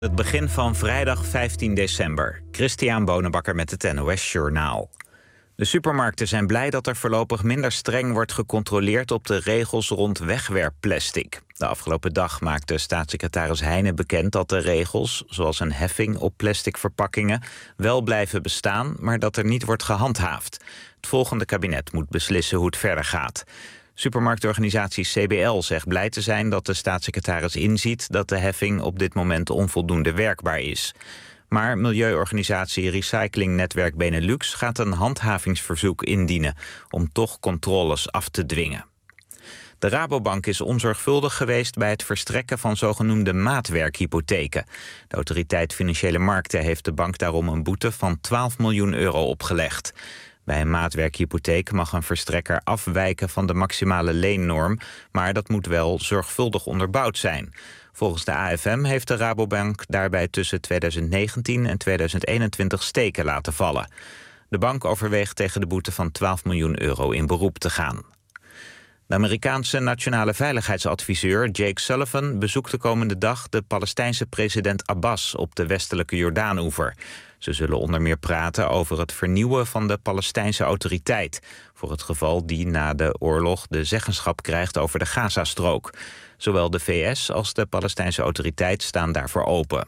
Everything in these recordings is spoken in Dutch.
Het begin van vrijdag 15 december. Christian Bonenbakker met het NOS Journaal. De supermarkten zijn blij dat er voorlopig minder streng wordt gecontroleerd op de regels rond wegwerpplastic. De afgelopen dag maakte staatssecretaris Heijnen bekend dat de regels, zoals een heffing op plastic verpakkingen, wel blijven bestaan, maar dat er niet wordt gehandhaafd. Het volgende kabinet moet beslissen hoe het verder gaat. Supermarktorganisatie CBL zegt blij te zijn dat de staatssecretaris inziet dat de heffing op dit moment onvoldoende werkbaar is. Maar milieuorganisatie Recyclingnetwerk Benelux gaat een handhavingsverzoek indienen om toch controles af te dwingen. De Rabobank is onzorgvuldig geweest bij het verstrekken van zogenoemde maatwerkhypotheken. De Autoriteit Financiële Markten heeft de bank daarom een boete van 12 miljoen euro opgelegd. Bij een maatwerkhypotheek mag een verstrekker afwijken van de maximale leennorm, maar dat moet wel zorgvuldig onderbouwd zijn. Volgens de AFM heeft de Rabobank daarbij tussen 2019 en 2021 steken laten vallen. De bank overweegt tegen de boete van 12 miljoen euro in beroep te gaan. De Amerikaanse nationale veiligheidsadviseur Jake Sullivan bezoekt de komende dag de Palestijnse president Abbas op de westelijke Jordaanoever. Ze zullen onder meer praten over het vernieuwen van de Palestijnse autoriteit, voor het geval die na de oorlog de zeggenschap krijgt over de Gazastrook. Zowel de VS als de Palestijnse autoriteit staan daarvoor open.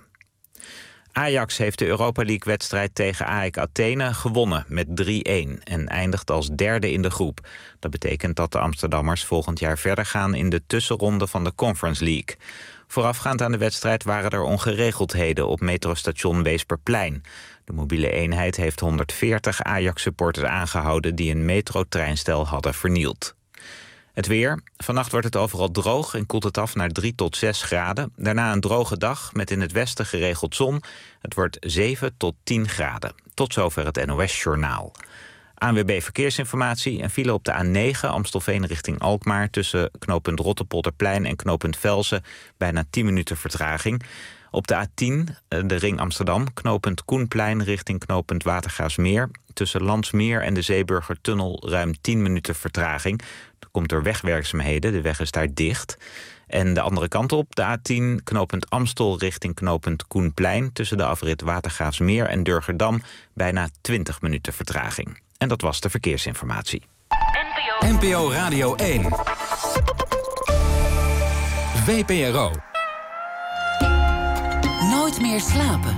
Ajax heeft de Europa League-wedstrijd tegen AEK Athene gewonnen met 3-1 en eindigt als derde in de groep. Dat betekent dat de Amsterdammers volgend jaar verder gaan in de tussenronde van de Conference League. Voorafgaand aan de wedstrijd waren er ongeregeldheden op metrostation Weesperplein. De mobiele eenheid heeft 140 Ajax-supporters aangehouden die een metrotreinstel hadden vernield. Het weer. Vannacht wordt het overal droog en koelt het af naar 3 tot 6 graden. Daarna een droge dag met in het westen geregeld zon. Het wordt 7 tot 10 graden. Tot zover het NOS Journaal. ANWB Verkeersinformatie. Een file op de A9 Amstelveen richting Alkmaar tussen knooppunt Rotterpolderplein en knooppunt Velsen. Bijna 10 minuten vertraging. Op de A10, de ring Amsterdam, knooppunt Koenplein richting knooppunt Watergraafsmeer. Tussen Landsmeer en de Zeeburgertunnel ruim 10 minuten vertraging. Dat komt door wegwerkzaamheden, de weg is daar dicht. En de andere kant op, de A10, knooppunt Amstel richting knooppunt Koenplein. Tussen de afrit Watergraafsmeer en Durgerdam bijna 20 minuten vertraging. En dat was de verkeersinformatie. NPO Radio 1. VPRO. Nooit meer slapen.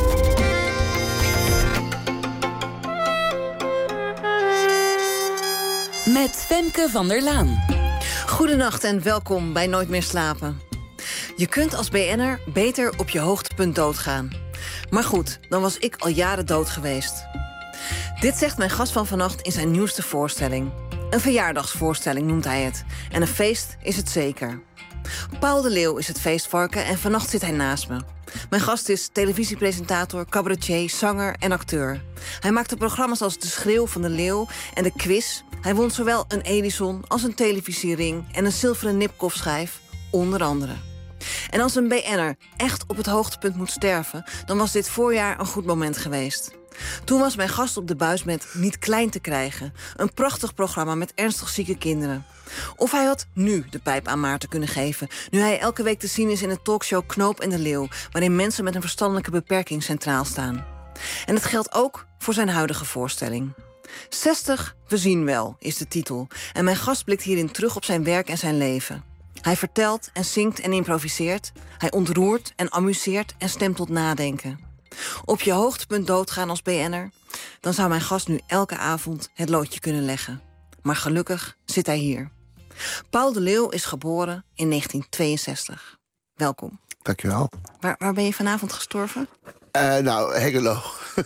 Met Femke van der Laan. Goedenacht en welkom bij Nooit meer slapen. Je kunt als BN'er beter op je hoogtepunt doodgaan. Maar goed, dan was ik al jaren dood geweest. Dit zegt mijn gast van vannacht in zijn nieuwste voorstelling. Een verjaardagsvoorstelling noemt hij het. En een feest is het zeker. Paul de Leeuw is het feestvarken en vannacht zit hij naast me. Mijn gast is televisiepresentator, cabaretier, zanger en acteur. Hij maakte programma's als De Schreeuw van de Leeuw en De Quiz. Hij won zowel een Edison als een televisiering en een zilveren Nipkoff-schijf, onder andere. En als een BN'er echt op het hoogtepunt moet sterven, dan was dit voorjaar een goed moment geweest. Toen was mijn gast op de buis met Niet Klein te krijgen. Een prachtig programma met ernstig zieke kinderen. Of hij had nu de pijp aan Maarten kunnen geven, nu hij elke week te zien is in de talkshow Knoop en de Leeuw, waarin mensen met een verstandelijke beperking centraal staan. En het geldt ook voor zijn huidige voorstelling. 60, we zien wel, is de titel. En mijn gast blikt hierin terug op zijn werk en zijn leven. Hij vertelt en zingt en improviseert. Hij ontroert en amuseert en stemt tot nadenken. Op je hoogtepunt doodgaan als BN'er? Dan zou mijn gast nu elke avond het loodje kunnen leggen. Maar gelukkig zit hij hier. Paul de Leeuw is geboren in 1962. Welkom. Dankjewel. Waar ben je vanavond gestorven? Hengelo.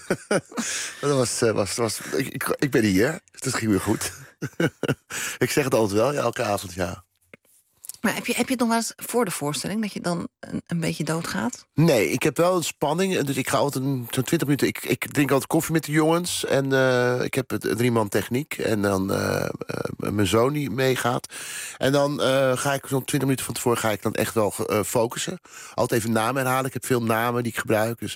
Ik ben hier, dus dat ging weer goed. Ik zeg het altijd wel, ja, elke avond, ja. Maar heb je het nog wel eens voor de voorstelling, dat je dan een beetje doodgaat? Nee, ik heb wel een spanning. Dus ik ga altijd zo'n 20 minuten... Ik drink altijd koffie met de jongens. En ik heb het 3-man techniek. En dan mijn zoon die meegaat. En dan ga ik zo'n 20 minuten van tevoren ga ik dan echt wel focussen. Altijd even namen herhalen. Ik heb veel namen die ik gebruik. Dus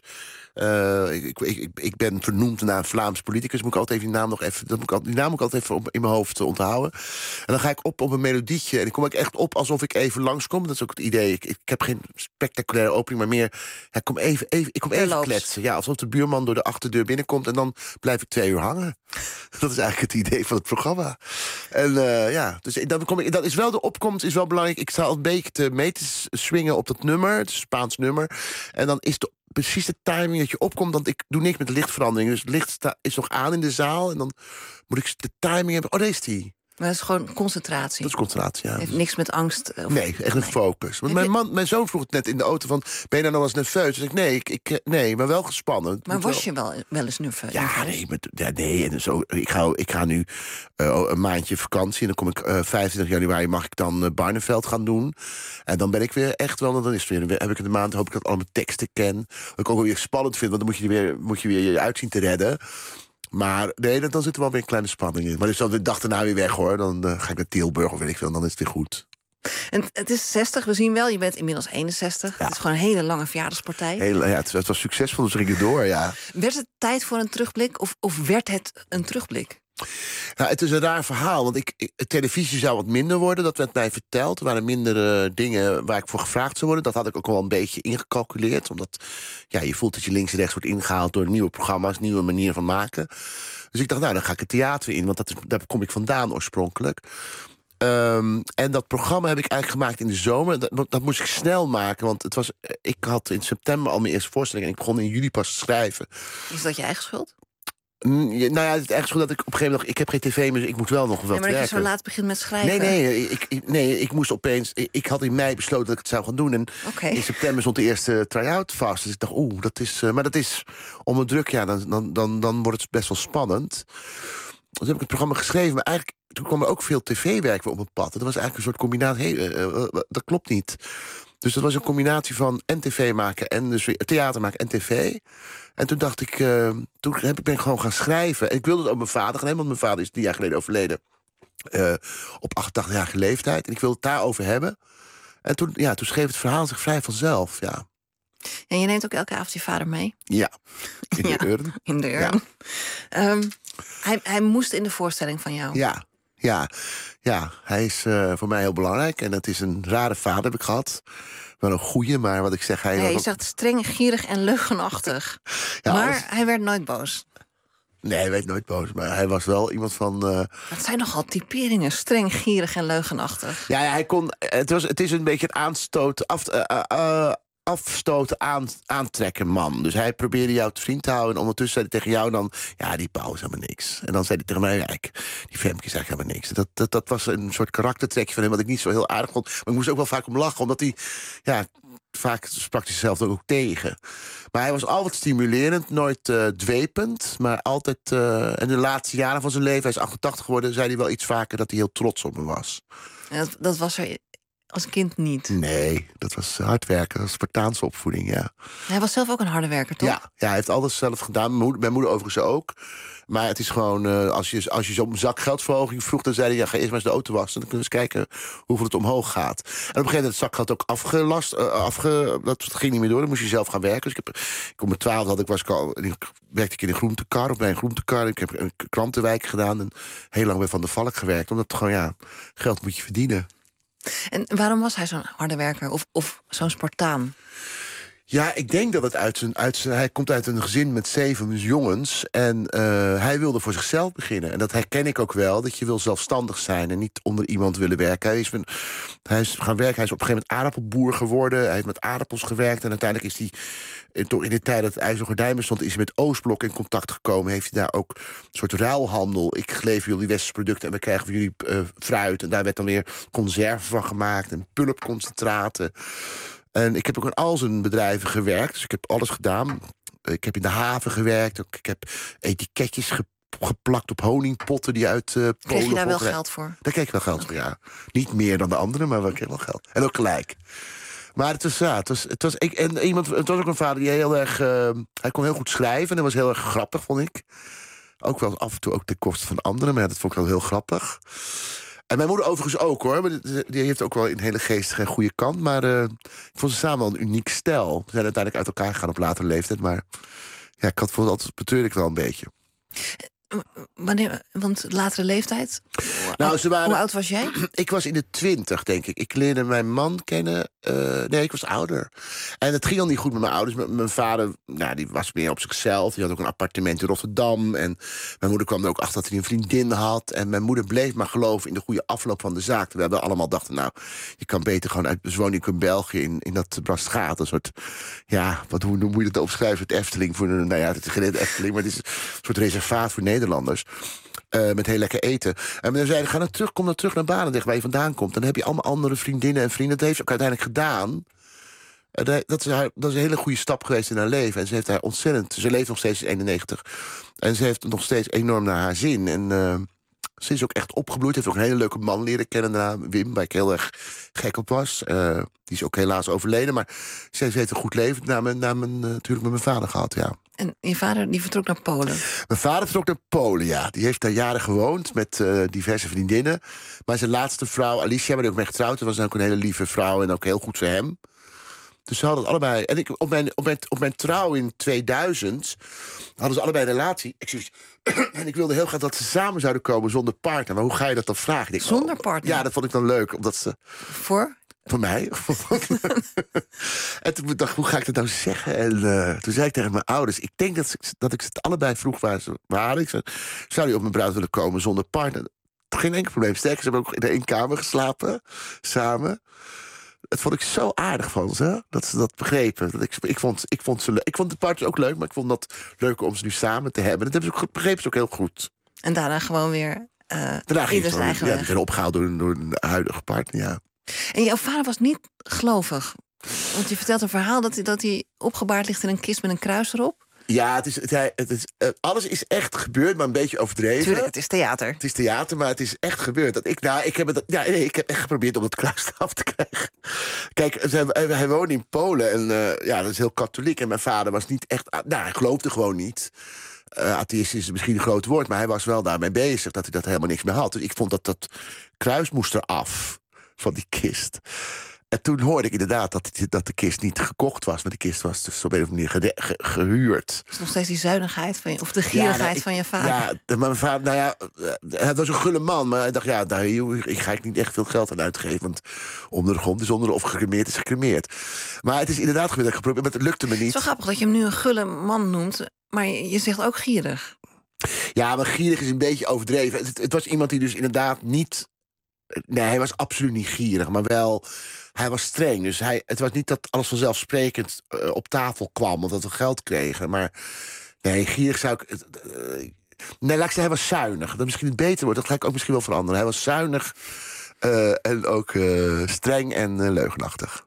ik ben vernoemd naar een Vlaams politicus. Moet ik altijd even die naam moet ik altijd even in mijn hoofd onthouden. En dan ga ik op een melodietje. En dan kom ik echt op alsof alsof ik even langskom. Dat is ook het idee. Ik heb geen spectaculaire opening, maar meer... ik kom even kletsen. Ja, alsof de buurman door de achterdeur binnenkomt... en dan blijf ik 2 uur hangen. Dat is eigenlijk het idee van het programma. En dus dat is wel de opkomst, is wel belangrijk. Ik sta al een beetje mee te swingen op dat nummer. Het is een Spaans nummer. En dan is precies de timing dat je opkomt. Want ik doe niks met de lichtverandering. Dus het licht is nog aan in de zaal. En dan moet ik de timing hebben. Oh, daar is die. Maar dat is gewoon concentratie. Dat is concentratie, ja. Heeft niks met angst. Nee, echt een focus. Want mijn zoon vroeg het net in de auto van... ben je nou nog eens nerveus? Dus ik nee, maar wel gespannen. Maar was je wel eens nerveus? Ja, nee. En zo, ik ga nu een maandje vakantie. En dan kom ik 25 januari mag ik dan Barneveld gaan doen. En dan ben ik weer echt wel... Dan is het weer, heb ik een maand, hoop ik dat ik al mijn teksten ken. Wat ik ook wel weer spannend vind, want dan moet je weer je uitzien te redden. Maar nee, dan zit er wel weer een kleine spanning in. Maar dus dan de dag daarna weer weg, hoor. Dan ga ik naar Tilburg of weet ik veel. En dan is het weer goed. En het is 60, we zien wel. Je bent inmiddels 61. Ja. Het is gewoon een hele lange verjaardagspartij. Het was succesvol, dus ging het door, ja. Werd het tijd voor een terugblik? Of werd het een terugblik? Nou, het is een raar verhaal, want televisie zou wat minder worden. Dat werd mij verteld. Er waren minder dingen waar ik voor gevraagd zou worden. Dat had ik ook wel een beetje ingecalculeerd. Omdat je voelt dat je links en rechts wordt ingehaald... door nieuwe programma's, nieuwe manieren van maken. Dus ik dacht, nou, dan ga ik het theater in. Want daar kom ik vandaan oorspronkelijk. En dat programma heb ik eigenlijk gemaakt in de zomer. Dat moest ik snel maken, want ik had in september al mijn eerste voorstelling... en ik begon in juli pas te schrijven. Is dat je eigen schuld? Nou ja, het is echt zo dat ik op een gegeven moment... ik heb geen tv, maar ik moet wel nog wat werken. Maar dat je zo laat begint met schrijven? Nee, ik moest opeens... Ik had in mei besloten dat ik het zou gaan doen. En in september stond de eerste try-out vast. Dus ik dacht, dat is... maar dat is onder druk, ja, dan wordt het best wel spannend. Dus heb ik het programma geschreven, maar eigenlijk... toen kwam er ook veel tv-werk weer op mijn pad. Dat was eigenlijk een soort combinatie. Dat klopt niet. Dus dat was een combinatie van en tv maken... en dus weer theater maken en tv... En toen dacht ik, ben ik gewoon gaan schrijven. En ik wilde het ook mijn vader gaan hebben, want mijn vader is 3 jaar geleden overleden. Op 88-jarige leeftijd. En ik wilde het daarover hebben. En toen schreef het verhaal zich vrij vanzelf, ja. En je neemt ook elke avond je vader mee? Ja, in de urn. In de urn. Ja. Hij moest in de voorstelling van jou? Ja, hij is voor mij heel belangrijk. En het is een rare vader heb ik gehad. Wel een goeie, maar wat ik zeg... je zegt streng, gierig en leugenachtig. Maar hij werd nooit boos. Nee, hij werd nooit boos. Maar hij was wel iemand van... Dat zijn nogal typeringen. Streng, gierig en leugenachtig. Ja, hij kon... Het is een beetje een afstoten, aantrekken man. Dus hij probeerde jou te vriend te houden. En ondertussen zei hij tegen jou dan... Ja, die Paul is helemaal niks. En dan zei hij tegen mij... Die Femke is eigenlijk helemaal niks. Dat was een soort karaktertrekje van hem... wat ik niet zo heel aardig vond. Maar ik moest ook wel vaak om lachen. Omdat hij... vaak sprak hij zichzelf ook tegen. Maar hij was altijd stimulerend. Nooit dwepend. Maar altijd... in de laatste jaren van zijn leven... Hij is 88 geworden... zei hij wel iets vaker dat hij heel trots op me was. En dat was er... als kind niet? Nee, dat was hard werken. Dat was Spartaanse opvoeding, ja. Hij was zelf ook een harde werker, toch? Ja, hij heeft alles zelf gedaan. Mijn moeder overigens ook. Maar het is gewoon, als je zo'n zak geldverhoging vroeg... dan zei hij, ga eerst maar eens de auto wassen... dan kunnen we eens kijken hoeveel het omhoog gaat. En op een gegeven moment het zakgeld ook afgelast. Dat ging niet meer door, dan moest je zelf gaan werken. Dus ik op mijn 12 werkte ik in een groentekar, of bij een groentekar. Ik heb een krantenwijk gedaan en heel lang bij Van der Valk gewerkt. Omdat gewoon, geld moet je verdienen. En waarom was hij zo'n harde werker of zo'n Spartaan? Ja, ik denk dat het hij komt uit een gezin met 7 jongens. En hij wilde voor zichzelf beginnen. En dat herken ik ook wel, dat je wil zelfstandig zijn... en niet onder iemand willen werken. Hij is gaan werken, hij is op een gegeven moment aardappelboer geworden. Hij heeft met aardappels gewerkt. En uiteindelijk is hij, in de tijd dat het IJzeren Gordijn bestond... is hij met Oostblok in contact gekomen. Heeft hij daar ook een soort ruilhandel. Ik lever jullie westerse producten en we krijgen van jullie fruit. En daar werd dan weer conserven van gemaakt. En pulpconcentraten. En ik heb ook in al zijn bedrijven gewerkt. Dus ik heb alles gedaan. Ik heb in de haven gewerkt. Ik heb etiketjes geplakt op honingpotten die uit Polen... Kreeg je daar wel geld voor? Daar kreeg ik wel geld voor, ja. Niet meer dan de anderen, maar ik kreeg wel geld. En ook gelijk. Maar het was ook een vader die heel erg... hij kon heel goed schrijven en hij was heel erg grappig, vond ik. Ook wel af en toe ook ten koste van anderen, maar dat vond ik wel heel grappig. En mijn moeder overigens ook, hoor. Maar die heeft ook wel een hele geestige en goede kant. Maar ik vond ze samen wel een uniek stel. Ze zijn uiteindelijk uit elkaar gegaan op latere leeftijd. Maar ja, ik had altijd betreurde ik wel een beetje. Wanneer? Want latere leeftijd? Nou, Hoe oud was jij? Ik was in de 20, denk ik. Ik leerde mijn man kennen. Nee, ik was ouder. En het ging al niet goed met mijn ouders. Mijn vader, die was meer op zichzelf. Die had ook een appartement in Rotterdam. En mijn moeder kwam er ook achter dat hij een vriendin had. En mijn moeder bleef maar geloven in de goede afloop van de zaak. We hebben allemaal dachten, je kan beter gewoon uit... Dus woon ik in België, in dat Brasgaat. Een soort, hoe moet je dat opschrijven? Het Efteling voor het is geen Efteling, maar het is een soort reservaat voor Nederlanders. Met heel lekker eten. En we zeiden, kom dan terug naar Barendrecht, waar je vandaan komt. Dan heb je allemaal andere vriendinnen en vrienden. Dat heeft ze ook uiteindelijk gedaan. Dat is een hele goede stap geweest in haar leven. En ze heeft haar ontzettend... Ze leeft nog steeds in 91. En ze heeft nog steeds enorm naar haar zin. En ze is ook echt opgebloeid. Heeft ook een hele leuke man leren kennen daarna. Wim, waar ik heel erg gek op was. Die is ook helaas overleden. Maar ze heeft een goed leven natuurlijk met mijn vader gehad, ja. En je vader die vertrok naar Polen? Mijn vader vertrok naar Polen, ja. Die heeft daar jaren gewoond met diverse vriendinnen. Maar zijn laatste vrouw, Alicia, waar hij ook mee getrouwd was ook een hele lieve vrouw en ook heel goed voor hem. Dus ze hadden het allebei... En op mijn trouw in 2000 hadden ze allebei een relatie. En ik wilde heel graag dat ze samen zouden komen zonder partner. Maar hoe ga je dat dan vragen? Zonder partner? Ja, dat vond ik dan leuk. Omdat ze... Voor mij. En toen dacht ik, hoe ga ik dat nou zeggen? En toen zei ik tegen mijn ouders... Ik denk dat ik ze het allebei vroeg waar ze waren. Ik zei, zou jullie op mijn bruiloft willen komen zonder partner? Geen enkel probleem. Sterker, ze hebben ook in één kamer geslapen. Samen. Het vond ik zo aardig van ze, dat ze dat begrepen. Ik vond de partners ook leuk, maar ik vond dat leuker om ze nu samen te hebben. Dat begrepen ze ook heel goed. En daarna gewoon weer daarna ging het eigen weg. Ja, opgehaald door een huidige partner, ja. En jouw vader was niet gelovig. Want je vertelt een verhaal dat hij opgebaard ligt in een kist met een kruis erop. Ja, alles is echt gebeurd, maar een beetje overdreven. Tuurlijk, het is theater. Het is theater, maar het is echt gebeurd. Ik heb echt geprobeerd om het kruis af te krijgen. Kijk, hij woonde in Polen en dat is heel katholiek. En mijn vader was niet echt... hij geloofde gewoon niet. Atheïst is misschien een groot woord, maar hij was wel daarmee bezig dat hij dat helemaal niks meer had. Dus ik vond dat kruis moest eraf van die kist. En toen hoorde ik inderdaad dat de kist niet gekocht was. Maar de kist was dus op een of andere manier gehuurd. Is nog steeds die zuinigheid van je, of de gierigheid van je vader? Ja, maar mijn vader, hij was een gulle man. Maar hij dacht, daar ga ik niet echt veel geld aan uitgeven. Want onder de grond is onder of gecremeerd is gecremeerd. Maar het is inderdaad gebeurd, dat ik geprobeerd, maar het lukte me niet. Het is wel grappig dat je hem nu een gulle man noemt. Maar je zegt ook gierig. Ja, maar gierig is een beetje overdreven. Het was iemand die dus inderdaad niet... Nee, hij was absoluut niet gierig, maar wel... Hij was streng, dus het was niet dat alles vanzelfsprekend op tafel kwam... of dat we geld kregen, maar... Nee, gierig zou ik... laat ik zeggen, hij was zuinig. Dat misschien het beter wordt, dat ga ik ook misschien wel veranderen. Hij was zuinig en ook streng en leugenachtig.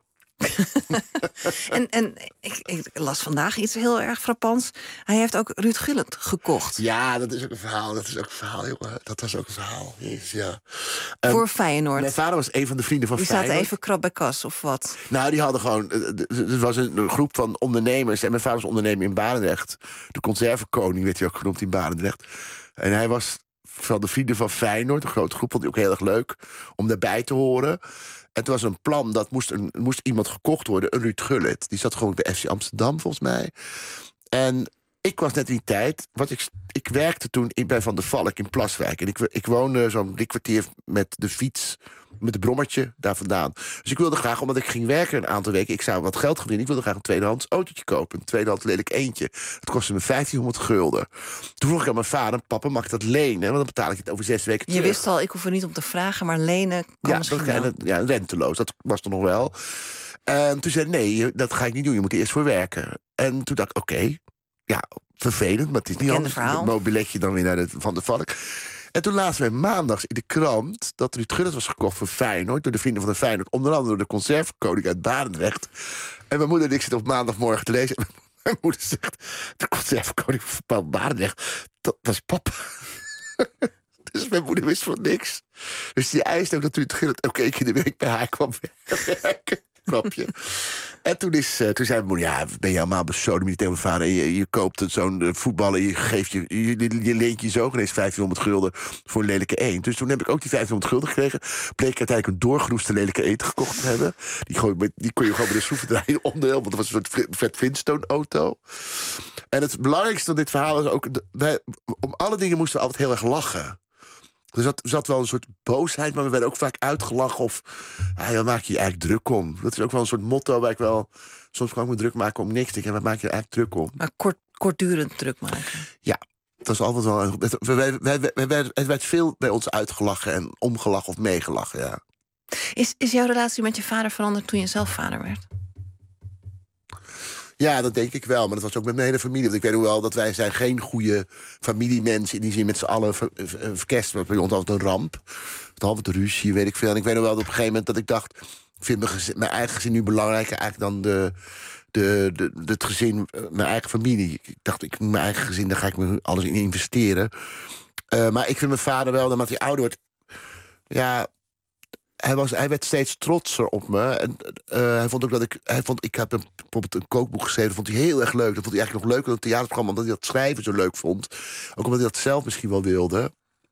en ik las vandaag iets heel erg frappants. Hij heeft ook Ruud Gullit gekocht. Ja, dat is ook een verhaal. Jongen. Dat was ook een verhaal. Jezus, ja. Voor Feyenoord. Mijn vader was een van de vrienden van Feyenoord. Die zaten even krap bij kas, of wat? Nou, die hadden gewoon... Er was een groep van ondernemers. En mijn vader was ondernemer in Barendrecht. De conservenkoning werd hij ook genoemd in Barendrecht. En hij was van de vrienden van Feyenoord. Een grote groep, vond hij ook heel erg leuk om daarbij te horen. En toen was een plan, dat moest iemand gekocht worden, een Ruud Gullit. Die zat gewoon bij FC Amsterdam, volgens mij. En ik was net in die tijd... Ik werkte toen bij Van der Valk in Plaswijk. En ik woonde zo'n 3 kwartier met de fiets, met een brommertje daar vandaan. Dus ik wilde graag, omdat ik ging werken een aantal weken... ik zou wat geld verdienen, ik wilde graag een tweedehands autootje kopen. Een tweedehands lelijk eentje. Dat kostte me 1500 gulden. Toen vroeg ik aan mijn vader, papa, mag ik dat lenen? Want dan betaal ik het over 6 weken terug. Je wist al, ik hoef er niet om te vragen, maar lenen kan misschien wel. Ja, renteloos, dat was er nog wel. En toen zei hij, nee, dat ga ik niet doen, je moet er eerst voor werken. En toen dacht ik, oké, ja, vervelend, maar het is niet anders. Een mobiletje dan weer naar Van der Valk. En toen lazen wij maandags in de krant dat Ruud Gullit was gekocht voor Feyenoord, door de vrienden van de Feyenoord, onder andere door de conservenkoning uit Barendrecht. En mijn moeder en ik zitten op maandagmorgen te lezen. En mijn moeder zegt, de conservenkoning van Barendrecht, dat was papa. Dus mijn moeder wist van niks. Dus die eiste ook dat Ruud Gullit elke keer in de week bij haar kwam werken. grapje. En toen zei mijn moeder, ja, ben je helemaal besodemieterd tegen mijn vader. En je koopt zo'n voetballer, je geeft je leent je zoon ineens 1500 gulden voor een lelijke eend. Dus toen heb ik ook die 1500 gulden gekregen. Bleek ik uiteindelijk een doorgeroeste lelijke eend gekocht te hebben. Die kon je gewoon bij de schroevendraaier onderdeel, want dat was een soort Fred Flintstone-auto. En het belangrijkste van dit verhaal is ook, om alle dingen moesten we altijd heel erg lachen. Er zat wel een soort boosheid, maar we werden ook vaak uitgelachen. Of, waar maak je je eigenlijk druk om? Dat is ook wel een soort motto waar ik wel... Soms kan ik me druk maken om niks. Waar maak je er eigenlijk druk om? Maar kortdurend druk maken. Ja, dat is altijd wel... Het werd veel bij ons uitgelachen en omgelachen of meegelachen, ja. Is jouw relatie met je vader veranderd toen je zelf vader werd? Ja, dat denk ik wel. Maar dat was ook met mijn hele familie. Want ik weet ook wel dat wij zijn geen goede familiemensen. In die zin met z'n allen kerst was bij ons altijd een ramp. Behalve de ruzie, weet ik veel. En ik weet ook wel dat op een gegeven moment dat ik dacht... ik vind mijn eigen gezin nu belangrijker eigenlijk dan het gezin, mijn eigen familie. Ik dacht, mijn eigen gezin, daar ga ik me alles in investeren. Maar ik vind mijn vader wel, naarmate hij ouder wordt... ja, hij werd steeds trotser op me. En hij vond ook dat ik heb bijvoorbeeld een kookboek geschreven, dat vond hij heel erg leuk. Dat vond hij eigenlijk nog leuker dan het theaterprogramma, omdat hij dat schrijven zo leuk vond. Ook omdat hij dat zelf misschien wel wilde.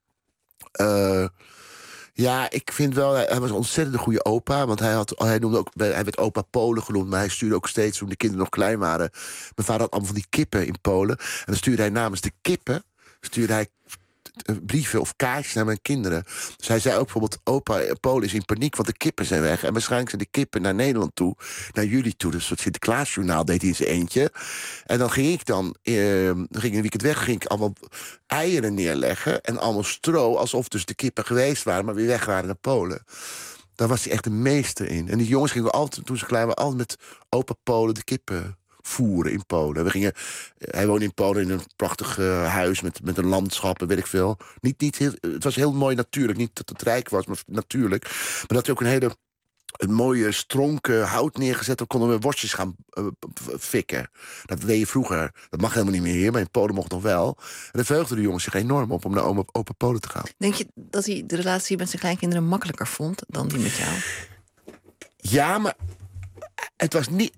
Ja, ik vind wel, hij was een ontzettend goede opa. Want hij werd opa Polen genoemd, maar hij stuurde ook steeds, toen de kinderen nog klein waren. Mijn vader had allemaal van die kippen in Polen. En dan stuurde hij namens de kippen, brieven of kaartjes naar mijn kinderen. Dus hij zei ook bijvoorbeeld, opa Polen is in paniek, want de kippen zijn weg. En waarschijnlijk zijn de kippen naar Nederland toe, naar jullie toe. Dus een soort Sinterklaasjournaal deed hij in zijn eentje. En dan ging ik een weekend weg, ging ik allemaal eieren neerleggen en allemaal stro, alsof dus de kippen geweest waren, maar weer weg waren naar Polen. Daar was hij echt de meester in. En die jongens gingen altijd, toen ze klein waren, altijd met opa Polen de kippen voeren in Polen. Hij woonde in Polen in een prachtig huis met een landschap en weet ik veel. Het was heel mooi natuurlijk. Niet dat het rijk was, maar natuurlijk. Maar dat hij ook een mooie stronken hout neergezet. Dan konden we worstjes gaan fikken. Dat deed je vroeger. Dat mag helemaal niet meer hier, maar in Polen mocht nog wel. En daar verheugden de jongens zich enorm op om naar opa Polen te gaan. Denk je dat hij de relatie met zijn kleinkinderen makkelijker vond dan die met jou? Ja, maar het was niet...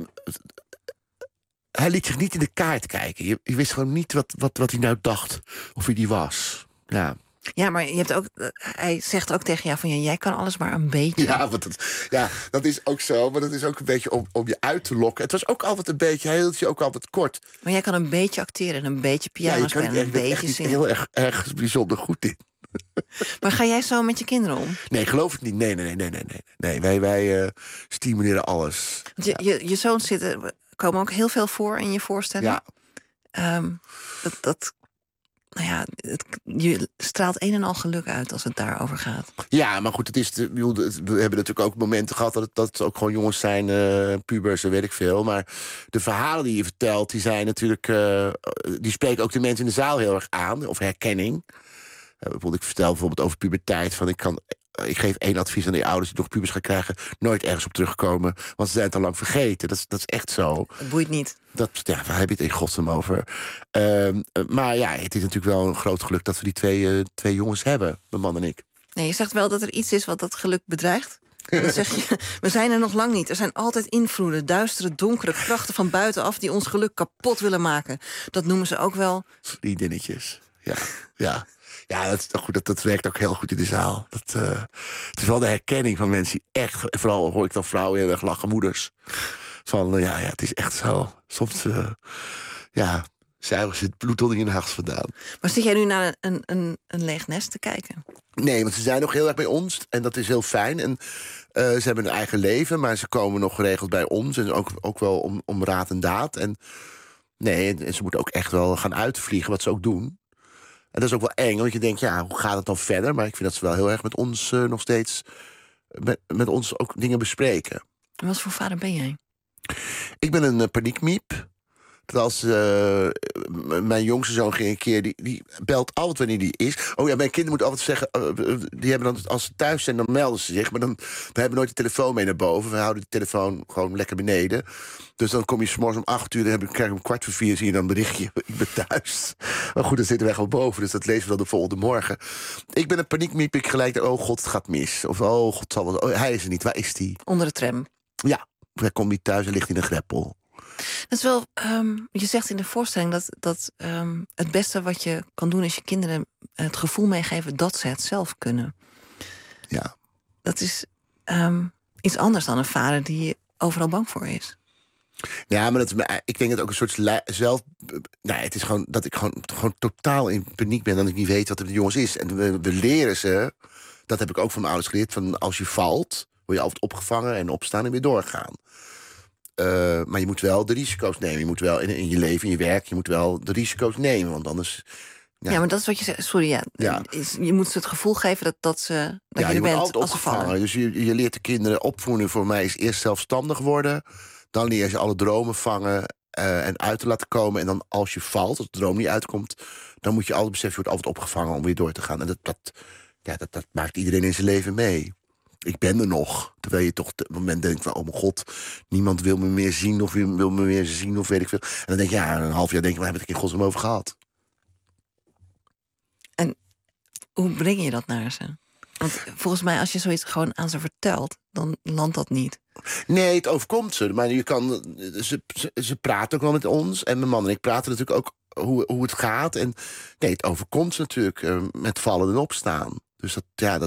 Hij liet zich niet in de kaart kijken. Je wist gewoon niet wat hij nou dacht. Of wie die was. Ja. Ja, maar je hebt ook, hij zegt ook tegen jou van... ja, jij kan alles maar een beetje. Ja, dat is ook zo. Maar dat is ook een beetje om je uit te lokken. Het was ook altijd een beetje... Hij hield je ook altijd kort. Maar jij kan een beetje acteren. Een beetje piano spelen. Een beetje zingen. Heel erg bijzonder goed in. Maar ga jij zo met je kinderen om? Nee, geloof ik niet. Nee, wij stimuleren alles. Want je zoons komen ook heel veel voor in je voorstelling. Ja. Je straalt een en al geluk uit als het daarover gaat. Ja, maar goed, we hebben natuurlijk ook momenten gehad dat het ook gewoon jongens zijn, pubers en weet ik veel. Maar de verhalen die je vertelt, die zijn natuurlijk, die spreken ook de mensen in de zaal heel erg aan, of herkenning. Ik vertel bijvoorbeeld over puberteit, van ik geef 1 advies aan die ouders die nog pubers gaan krijgen, nooit ergens op terugkomen, want ze zijn het al lang vergeten. Dat is echt zo. Het boeit niet. Waar heb je het in godsnaam over? Maar ja, het is natuurlijk wel een groot geluk dat we die twee jongens hebben, mijn man en ik. Nee, je zegt wel dat er iets is wat dat geluk bedreigt. Dan zeg je, we zijn er nog lang niet. Er zijn altijd invloeden, duistere, donkere krachten van buitenaf die ons geluk kapot willen maken. Dat noemen ze ook wel vriendinnetjes. Ja. Ja, dat werkt ook heel goed in de zaal. Het is wel de herkenning van mensen die echt... Vooral hoor ik dan vrouwen heel erg lachen, moeders. Van, het is echt zo. Soms, zuigen ze het bloed onder je nagels vandaan. Maar zit jij nu naar een leeg nest te kijken? Nee, want ze zijn nog heel erg bij ons. En dat is heel fijn. En ze hebben een eigen leven, maar ze komen nog geregeld bij ons. En ook wel om raad en daad. En ze moeten ook echt wel gaan uitvliegen, wat ze ook doen. En dat is ook wel eng, want je denkt, hoe gaat het dan verder? Maar ik vind dat ze wel heel erg met ons nog steeds... met ons ook dingen bespreken. En wat voor vader ben jij? Ik ben een paniekmiep. Dat als mijn jongste zoon ging een keer, die belt altijd wanneer die is. Oh ja, mijn kinderen moeten altijd zeggen, die hebben dan, als ze thuis zijn, dan melden ze zich. Maar we hebben nooit de telefoon mee naar boven. We houden de telefoon gewoon lekker beneden. Dus dan kom je 's morgens om 8:00, dan krijg ik om 3:15, zie je dan een berichtje, ik ben thuis. Maar goed, dan zitten wij gewoon boven, dus dat lezen we dan de volgende morgen. Ik ben een paniekmiep, ik gelijk, oh god, het gaat mis. Of oh god, hij is er niet, waar is die? Onder de tram. Ja, hij komt niet thuis en ligt in een greppel. Dat is wel, je zegt in de voorstelling dat het beste wat je kan doen is je kinderen het gevoel meegeven dat ze het zelf kunnen. Ja. Dat is iets anders dan een vader die overal bang voor is. Ja, maar ik denk dat ook een soort zelf... Nou, het is gewoon dat ik gewoon totaal in paniek ben... dat ik niet weet wat er met de jongens is. En we leren ze, dat heb ik ook van mijn ouders geleerd... van als je valt, word je altijd opgevangen en opstaan en weer doorgaan. Maar je moet wel de risico's nemen. Je moet wel in je leven, in je werk... je moet wel de risico's nemen, want anders... Ja, maar dat is wat je zegt. Sorry, ja. Je moet ze het gevoel geven dat je er bent als ze vallen. Dus je leert de kinderen opvoeden. Voor mij is eerst zelfstandig worden... Dan leer je alle dromen vangen en uit te laten komen. En dan als je valt, als de droom niet uitkomt... dan moet je altijd beseffen, je wordt altijd opgevangen om weer door te gaan. En dat maakt iedereen in zijn leven mee. Ik ben er nog. Terwijl je toch op het moment denkt van... oh mijn god, niemand wil me meer zien of wil me meer zien of weet ik veel. En dan denk je, een half jaar denk je... waar heb ik het in godsnaam over gehad? En hoe breng je dat naar ze? Want volgens mij, als je zoiets gewoon aan ze vertelt... dan landt dat niet. Nee, het overkomt ze. Maar ze praten ook wel met ons. En mijn man en ik praten natuurlijk ook hoe het gaat. En nee, het overkomt ze natuurlijk met vallen en opstaan. Dus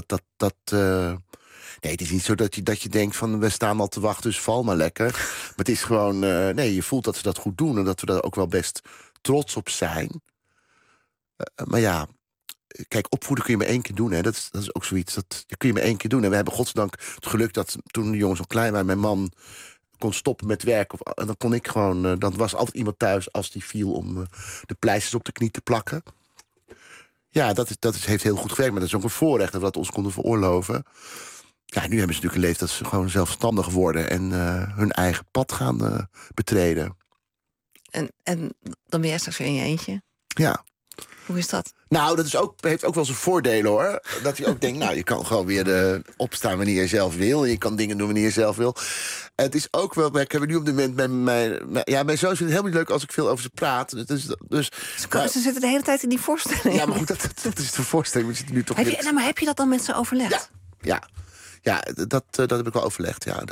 nee, het is niet zo dat je denkt van... we staan al te wachten, dus val maar lekker. Maar het is gewoon... nee, je voelt dat ze dat goed doen... en dat we daar ook wel best trots op zijn. Maar ja... Kijk, opvoeden kun je maar 1 keer doen. Hè. Dat is ook zoiets, dat kun je maar 1 keer doen. En we hebben godzijdank het geluk dat toen de jongens al klein waren... mijn man kon stoppen met werk. En dan kon ik gewoon... dan was altijd iemand thuis als die viel... om de pleisters op de knie te plakken. Ja, heeft heel goed gewerkt. Maar dat is ook een voorrecht dat we dat ons konden veroorloven. Ja, nu hebben ze natuurlijk een leeftijd dat ze gewoon zelfstandig worden... en hun eigen pad gaan betreden. En dan ben jij straks weer in je eentje? Ja. Hoe is dat? Nou, dat heeft ook wel zijn voordelen, hoor. Dat je ook denkt, nou, je kan gewoon weer opstaan wanneer je zelf wil. En je kan dingen doen wanneer je zelf wil. Het is ook wel... Ik heb nu op dit moment mijn zoon vindt het helemaal niet leuk als ik veel over ze praat. Ze zitten de hele tijd in die voorstelling. Ja, maar goed, dat is de voorstelling. We zitten nu toch maar heb je dat dan met ze overlegd? Ja, dat heb ik wel overlegd, ja.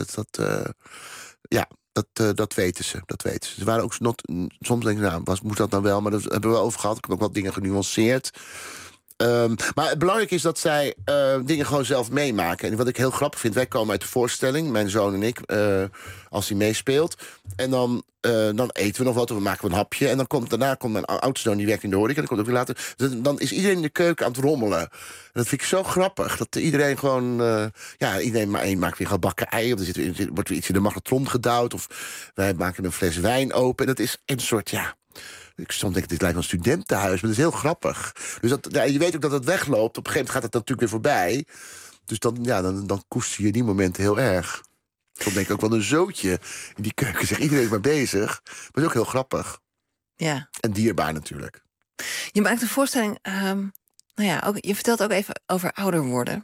Dat weten ze. Ze waren ook soms denk ik, moet dat nou wel? Maar dat hebben we wel over gehad. Ik heb ook wat dingen genuanceerd. Maar het belangrijke is dat zij dingen gewoon zelf meemaken. En wat ik heel grappig vind, wij komen uit de voorstelling... mijn zoon en ik, als hij meespeelt. En dan eten we nog wat, of we maken een hapje. En daarna komt mijn oudste zoon, die werkt in de horeca... Dan komt ook weer later. Dan is iedereen in de keuken aan het rommelen. En dat vind ik zo grappig. Dat iedereen gewoon... iedereen maar één maakt weer gebakken ei... of er wordt weer iets in de magnetron gedouwd... of wij maken een fles wijn open. En dat is een soort, ik stond denk ik, dit lijkt wel een studentenhuis, maar dat is heel grappig. Dus je weet ook dat het wegloopt. Op een gegeven moment gaat het natuurlijk weer voorbij. Dus dan koester je die momenten heel erg. Soms denk ik ook wel een zootje in die keuken. Zeg, iedereen is maar bezig. Maar het is ook heel grappig. Ja. En dierbaar natuurlijk. Je maakt een voorstelling... je vertelt ook even over ouder worden.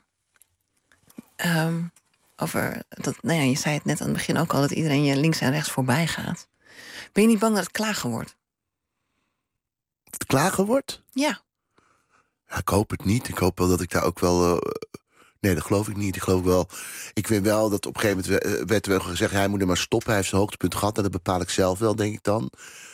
Je zei het net aan het begin ook al... dat iedereen je links en rechts voorbij gaat. Ben je niet bang dat het klagen wordt? Het klagen wordt? Ja. Ik hoop het niet. Ik hoop wel dat ik daar ook wel... Nee, dat geloof ik niet. Ik weet wel dat op een gegeven moment werd wel gezegd... hij moet er maar stoppen, hij heeft zijn hoogtepunt gehad... en dat bepaal ik zelf wel, denk ik dan.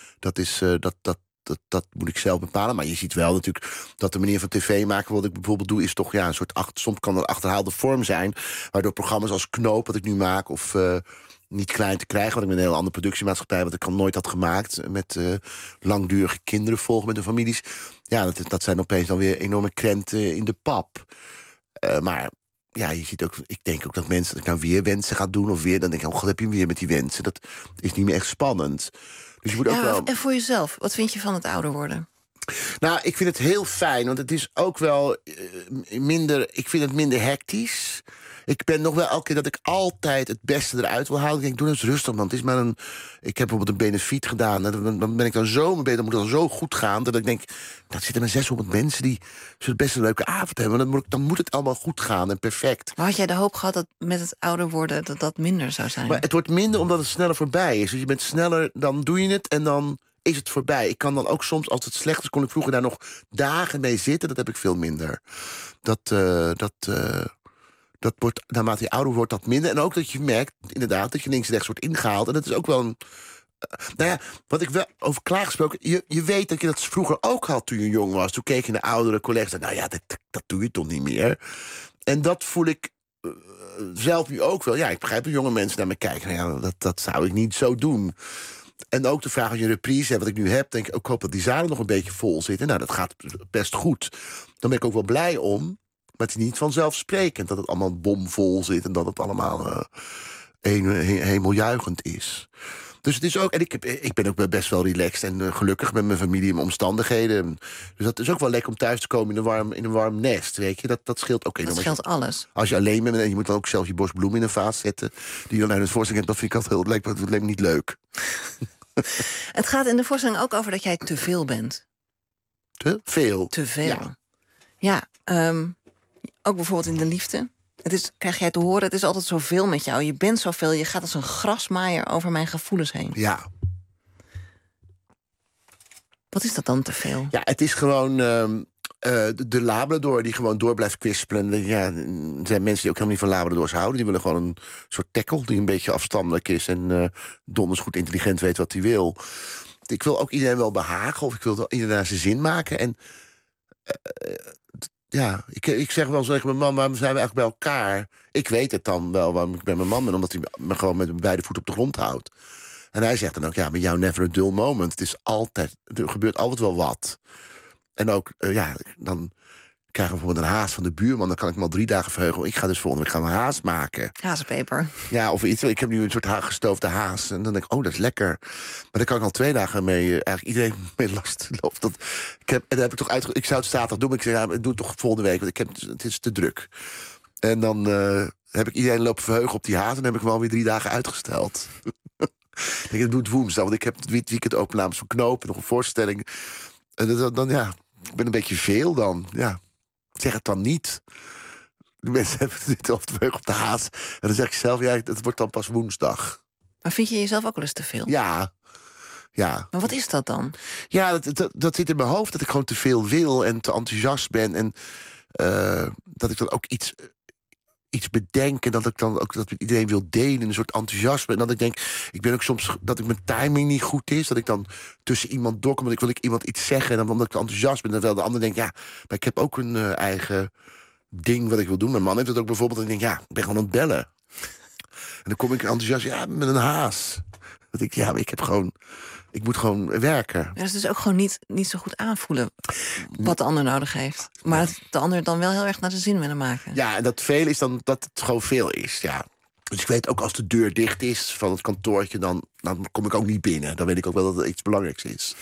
Dat moet ik zelf bepalen. Maar je ziet wel natuurlijk dat de manier van tv maken... wat ik bijvoorbeeld doe, is toch een soort... soms kan dat achterhaalde vorm zijn... waardoor programma's als Knoop, wat ik nu maak... of Niet Klein te krijgen, want ik ben een hele andere productiemaatschappij... wat ik al nooit had gemaakt... met langdurige kinderen volgen met de families. Ja, dat zijn opeens dan weer enorme krenten in de pap. Maar ja, je ziet ook... Ik denk ook dat mensen... dat ik nou weer wensen ga doen of weer... dan denk ik, oh god, heb je hem weer met die wensen. Dat is niet meer echt spannend. Dus je moet ook wel... En voor jezelf, wat vind je van het ouder worden? Nou, ik vind het heel fijn, want het is ook wel minder... Ik vind het minder hectisch. Ik ben nog wel elke keer dat ik altijd het beste eruit wil halen. Ik denk, doe eens rustig, man. Het is maar ik heb bijvoorbeeld een benefiet gedaan. Dan ben ik dan zo mee bezig, dan moet het dan zo goed gaan... dat ik denk, dat zitten maar 600 mensen die zullen best een leuke avond hebben. Dan moet het allemaal goed gaan en perfect. Maar had jij de hoop gehad dat met het ouder worden dat minder zou zijn? Maar het wordt minder omdat het sneller voorbij is. Dus je bent sneller, dan doe je het en dan is het voorbij. Ik kan dan ook soms, als het slecht is, kon ik vroeger daar nog dagen mee zitten. Dat heb ik veel minder. Dat wordt, naarmate je ouder wordt, dat minder. En ook dat je merkt, inderdaad, dat je links en rechts wordt ingehaald. En dat is ook wel een... wat ik wel over klaargesproken... Je weet dat je dat vroeger ook had toen je jong was. Toen keek je naar oudere collega's. Nou ja, dat doe je toch niet meer. En dat voel ik zelf nu ook wel. Ja, ik begrijp dat jonge mensen naar me kijken. Nou ja, dat zou ik niet zo doen. En ook de vraag als je een reprise hebt, wat ik nu heb... denk ik, ik hoop dat die zalen nog een beetje vol zitten. Nou, dat gaat best goed. Dan ben ik ook wel blij om. Maar het is niet vanzelfsprekend dat het allemaal bomvol zit... en dat het allemaal hemeljuichend is. Dus het is ook... En ik ben ook best wel relaxed en gelukkig met mijn familie en mijn omstandigheden. Dus dat is ook wel lekker om thuis te komen in een warm nest, weet je. Dat scheelt ook enorm. Dat scheelt alles. Als je alleen bent en je moet dan ook zelf je bos bloemen in een vaas zetten... die je dan uit het voorstelling hebt, dat vind ik altijd heel... lijkt me niet leuk. Het gaat in de voorstelling ook over dat jij te veel bent. Te veel? Te veel. Ja, ook bijvoorbeeld in de liefde. Krijg jij te horen, het is altijd zoveel met jou. Je bent zoveel, je gaat als een grasmaaier over mijn gevoelens heen. Ja. Wat is dat dan te veel? Ja, het is gewoon de Labrador die gewoon door blijft kwispelen. Ja, er zijn mensen die ook helemaal niet van Labradors houden. Die willen gewoon een soort tackle die een beetje afstandelijk is... en donders goed intelligent weet wat hij wil. Ik wil ook iedereen wel behagen of ik wil iedereen naar zijn zin maken. En ja, ik zeg wel eens tegen mijn man, waarom zijn we eigenlijk bij elkaar? Ik weet het dan wel waarom ik bij mijn man ben, omdat hij me gewoon met beide voeten op de grond houdt. En hij zegt dan ook, ja, met jou never a dull moment. Het is altijd, er gebeurt altijd wel wat. En ook, dan krijgen we bijvoorbeeld een haas van de buurman. Dan kan ik me al 3 dagen verheugen. Ik ga dus volgende week een haas maken. Hazenpeper. Ja, of iets. Ik heb nu een soort gestoofde haas. En dan denk ik, oh, dat is lekker. Maar daar kan ik al 2 dagen mee, eigenlijk iedereen mee last lopen. En dan heb ik toch ik zou het zaterdag doen. Maar ik zeg, ja, ik doe het toch volgende week. Want het is te druk. En dan heb ik iedereen lopen verheugen op die haas. En dan heb ik hem alweer 3 dagen uitgesteld. Ik doe het woensdag. Want ik heb het weekend opnames van Knopen. Nog een voorstelling. En dan ik ben een beetje veel dan. Ja. Zeg het dan niet. De mensen hebben het op de verheugd op de haas. En dan zeg ik zelf, ja, het wordt dan pas woensdag. Maar vind je jezelf ook wel eens te veel? Ja. Maar wat is dat dan? Ja, dat zit in mijn hoofd, dat ik gewoon te veel wil en te enthousiast ben. En dat ik dan ook iets bedenk en dat ik dan ook dat iedereen wil delen, een soort enthousiasme. En dat ik denk, ik ben ook soms dat ik mijn timing niet goed is, dat ik dan tussen iemand doorkom, want ik wil iemand iets zeggen en dan omdat ik enthousiast ben, terwijl de ander denkt, ja, maar ik heb ook een eigen ding wat ik wil doen. Mijn man heeft het ook bijvoorbeeld, en ik denk, ja, ik ben gewoon aan het bellen. En dan kom ik enthousiast, ja, met een haas. Dat ik, ja, maar ik moet gewoon werken. Ja, dat is dus ook gewoon niet zo goed aanvoelen wat de ander nodig heeft. Maar de ander dan wel heel erg naar zijn zin willen maken. Ja, en dat veel is dan dat het gewoon veel is, ja. Dus ik weet ook als de deur dicht is van het kantoortje, dan kom ik ook niet binnen. Dan weet ik ook wel dat er iets belangrijks is.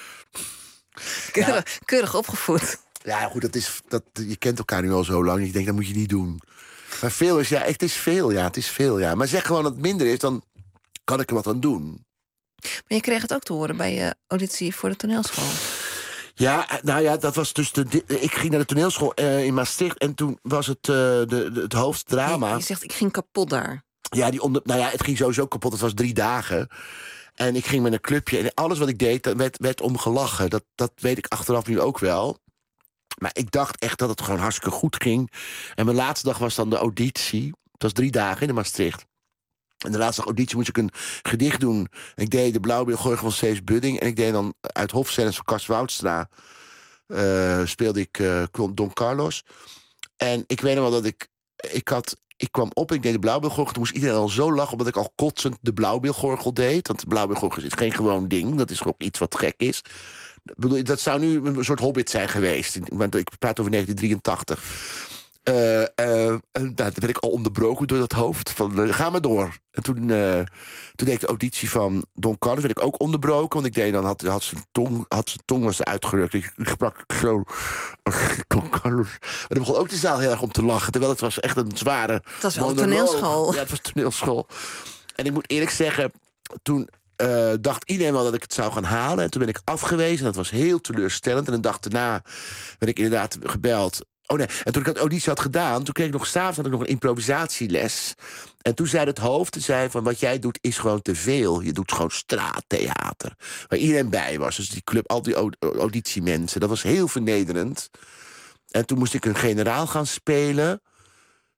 Keurig opgevoed. Ja, goed, je kent elkaar nu al zo lang. Ik denk, dat moet je niet doen. Maar veel is, ja, het is veel, ja. Maar zeg gewoon dat het minder is, dan kan ik er wat aan doen. Maar je kreeg het ook te horen bij je auditie voor de toneelschool. Ja, nou ja, dat was dus ik ging naar de toneelschool in Maastricht en toen was het het hoofddrama. Je zegt, ik ging kapot daar. Ja, het ging sowieso kapot. Het was 3 dagen. En ik ging met een clubje en alles wat ik deed, werd om gelachen. Dat weet ik achteraf nu ook wel. Maar ik dacht echt dat het gewoon hartstikke goed ging. En mijn laatste dag was dan de auditie. Het was 3 dagen in Maastricht. En de laatste auditie moest ik een gedicht doen. Ik deed de Blauwbeelgorgel van Cees Budding. En ik deed dan uit Hofscènes van Cas Woudstra. Speelde ik Don Carlos. En ik weet nog wel dat ik kwam op en ik deed de Blauwbeelgorgel. Toen moest iedereen al zo lachen, omdat ik al kotsend de Blauwbeelgorgel deed. Want de Blauwbeelgorgel is geen gewoon ding. Dat is ook iets wat gek is. Dat zou nu een soort Hobbit zijn geweest. Ik praat over 1983. Daar werd ik al onderbroken door dat hoofd. Van, ga maar door. En toen deed ik de auditie van Don Carlos. Werd ik ook onderbroken. Want ik deed dan, had zijn tong was uitgerukt. Ik sprak zo. Don Carlos. En dan begon ook de zaal heel erg om te lachen. Terwijl het was echt een zware. Het was wel een toneelschool. Ja, het was toneelschool. En ik moet eerlijk zeggen, toen dacht iedereen wel dat ik het zou gaan halen. En toen ben ik afgewezen. Dat was heel teleurstellend. En de dag daarna werd ik inderdaad gebeld. Oh nee, en toen ik dat auditie had gedaan, toen kreeg ik nog s'avonds een improvisatieles. En toen zei het hoofd, van wat jij doet is gewoon te veel. Je doet gewoon straattheater. Waar iedereen bij was. Dus die club, al die auditiemensen. Dat was heel vernederend. En toen moest ik een generaal gaan spelen.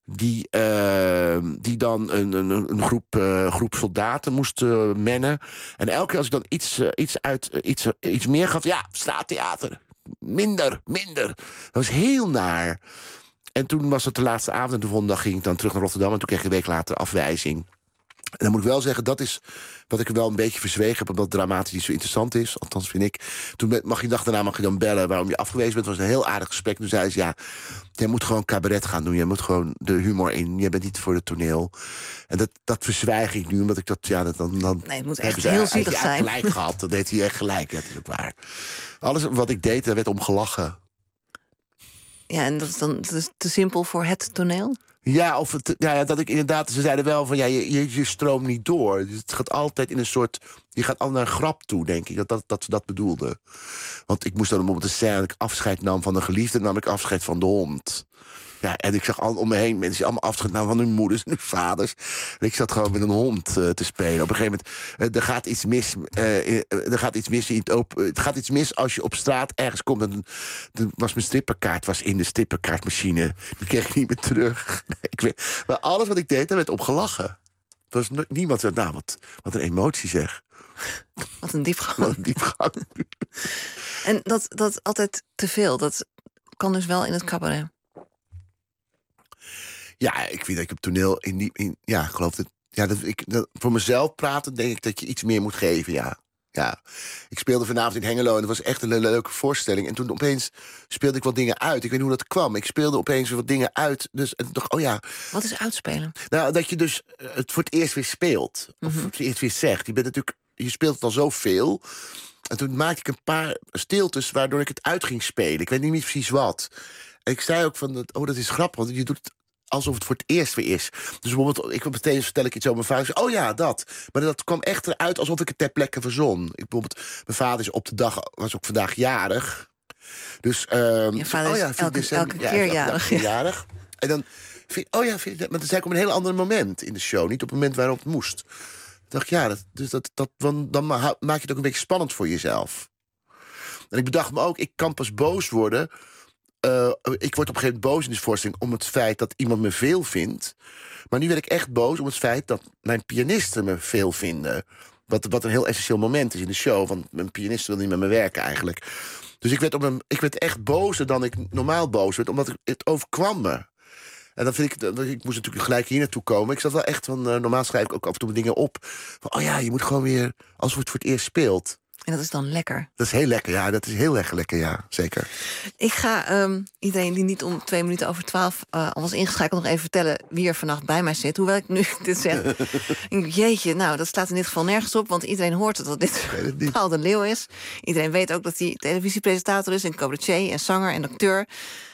die dan een groep soldaten moest mennen. En elke keer als ik dan iets meer gaf... ja, straattheater, minder. Dat was heel naar. En toen was het de laatste avond en de volgende dag ging ik dan terug naar Rotterdam... en toen kreeg ik een week later afwijzing. En dan moet ik wel zeggen, dat is wat ik wel een beetje verzwegen heb... omdat het dramatisch niet zo interessant is, althans vind ik. Toen mag je dan bellen waarom je afgewezen bent. Het was een heel aardig gesprek. Toen zei ze, ja, jij moet gewoon cabaret gaan doen. Jij moet gewoon de humor in. Jij bent niet voor het toneel. En dat verzwijg ik nu, omdat ik dat... ja, dan nee, het moet echt heel zielig zijn. Hij gelijk gehad, dat deed hij echt gelijk. Dat is ook waar. Alles wat ik deed, daar werd om gelachen. Ja, en dat is te simpel voor het toneel? Ja, dat ik inderdaad... Ze zeiden wel van, ja, je stroomt niet door. Dus het gaat altijd in een soort... Je gaat al naar een grap toe, denk ik. Dat ze dat bedoelden. Want ik moest dan bijvoorbeeld de scène... dat ik afscheid nam van een geliefde... nam ik afscheid van de hond. Ja, en ik zag al om me heen mensen die allemaal afscheid namen van hun moeders en hun vaders. En ik zat gewoon met een hond te spelen. Op een gegeven moment, er gaat iets mis. Er gaat iets mis het gaat iets mis als je op straat ergens komt. En was mijn strippenkaart in de strippenkaartmachine. Die kreeg ik niet meer terug. Maar alles wat ik deed, daar werd op gelachen. Er was niemand zei, nou, wat een emotie zeg. Wat een diepgang. Wat een diepgang. En dat altijd te veel, dat kan dus wel in het cabaret. Ja, ik vind dat ik op toneel ja, ik geloof dat... Ja, voor mezelf praten denk ik dat je iets meer moet geven, ja. Ja. Ik speelde vanavond in Hengelo en dat was echt een leuke voorstelling. En toen opeens speelde ik wat dingen uit. Ik weet niet hoe dat kwam. Ik speelde opeens wat dingen uit. Dus en dacht, oh ja. Wat is uitspelen? Nou, dat je dus het voor het eerst weer speelt. Of voor het eerst weer zegt. Je speelt het al zoveel. En toen maakte ik een paar stiltes waardoor ik het uit ging spelen. Ik weet niet precies wat. En ik zei ook van, dat is grappig, want je doet het alsof het voor het eerst weer is. Dus bijvoorbeeld, meteen vertel ik iets over mijn vader. Oh ja, dat. Maar dat kwam echt eruit alsof ik het ter plekke verzon. Bijvoorbeeld, mijn vader is op de dag, was ook vandaag jarig. Dus, je vader is elke keer jarig. En dan maar dat zei ik op een heel ander moment in de show. Niet op het moment waarop het moest. Ik dacht, ja, dan maak je het ook een beetje spannend voor jezelf. En ik bedacht me ook, ik kan pas boos worden. Ik word op een gegeven moment boos in de voorstelling om het feit dat iemand me veel vindt. Maar nu werd ik echt boos om het feit dat mijn pianisten me veel vinden. Wat een heel essentieel moment is in de show. Want mijn pianist wil niet met me werken eigenlijk. Dus ik werd echt bozer dan ik normaal boos werd, omdat het overkwam me. En dan vind ik moest natuurlijk gelijk hier naartoe komen. Ik zat wel echt van, normaal schrijf ik ook af en toe dingen op. Van, oh ja, je moet gewoon weer, alsof het voor het eerst speelt. En dat is dan lekker? Dat is heel lekker, ja. Dat is heel lekker, ja. Zeker. Ik ga iedereen die niet om 2:02 al was ingeschakeld nog even vertellen wie er vannacht bij mij zit. Hoewel ik nu dit zeg. Jeetje, nou, dat staat in dit geval nergens op. Want iedereen hoort dat dit Paul de Leeuw is. Iedereen weet ook dat hij televisiepresentator is en cabaretier en zanger en acteur.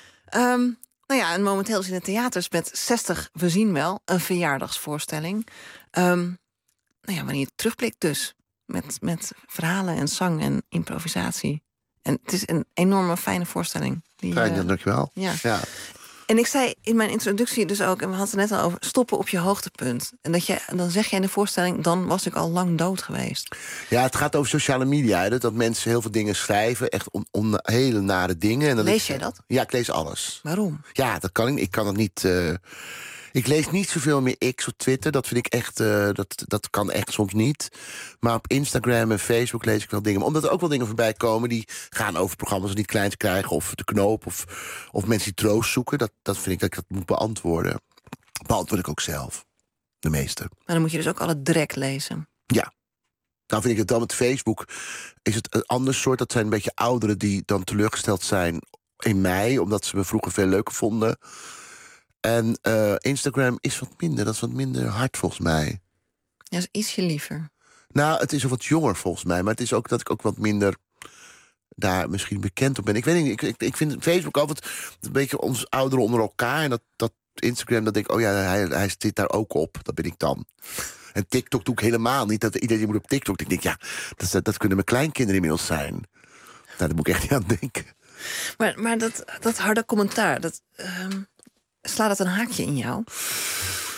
Nou ja, en momenteel is in de theaters met 60, we zien wel, een verjaardagsvoorstelling. Nou ja, wanneer je terugblikt dus. Met verhalen en zang en improvisatie. En het is een enorme fijne voorstelling. Fijn, dankjewel. Ja. En ik zei in mijn introductie dus ook, en we hadden het net al over, stoppen op je hoogtepunt. En dan zeg je in de voorstelling, dan was ik al lang dood geweest. Ja, het gaat over sociale media. Hè, dat mensen heel veel dingen schrijven, echt hele nare dingen. En lees jij dat? Ja, ik lees alles. Waarom? Ja, dat kan ik. Ik kan het niet. Ik lees niet zoveel meer X op Twitter. Dat vind ik echt, dat kan echt soms niet. Maar op Instagram en Facebook lees ik wel dingen. Omdat er ook wel dingen voorbij komen die gaan over programma's niet klein te krijgen, of te knoop, of mensen die troost zoeken. Dat vind ik dat ik dat moet beantwoorden. Beantwoord ik ook zelf. De meeste. Maar dan moet je dus ook alle drek lezen. Ja. Nou vind ik het dan met Facebook is het een ander soort. Dat zijn een beetje ouderen die dan teleurgesteld zijn in mij, omdat ze me vroeger veel leuker vonden. En Instagram is wat minder. Dat is wat minder hard volgens mij. Ja, is ietsje liever. Nou, het is al wat jonger volgens mij. Maar het is ook dat ik ook wat minder daar misschien bekend op ben. Ik weet niet, ik vind Facebook altijd een beetje ons ouderen onder elkaar. En dat Instagram, dat denk ik, oh ja, hij zit daar ook op. Dat ben ik dan. En TikTok doe ik helemaal niet. Dat iedereen moet op TikTok. Ik denk, ja, dat kunnen mijn kleinkinderen inmiddels zijn. Nou, daar moet ik echt niet aan denken. Maar dat harde commentaar, slaat dat een haakje in jou?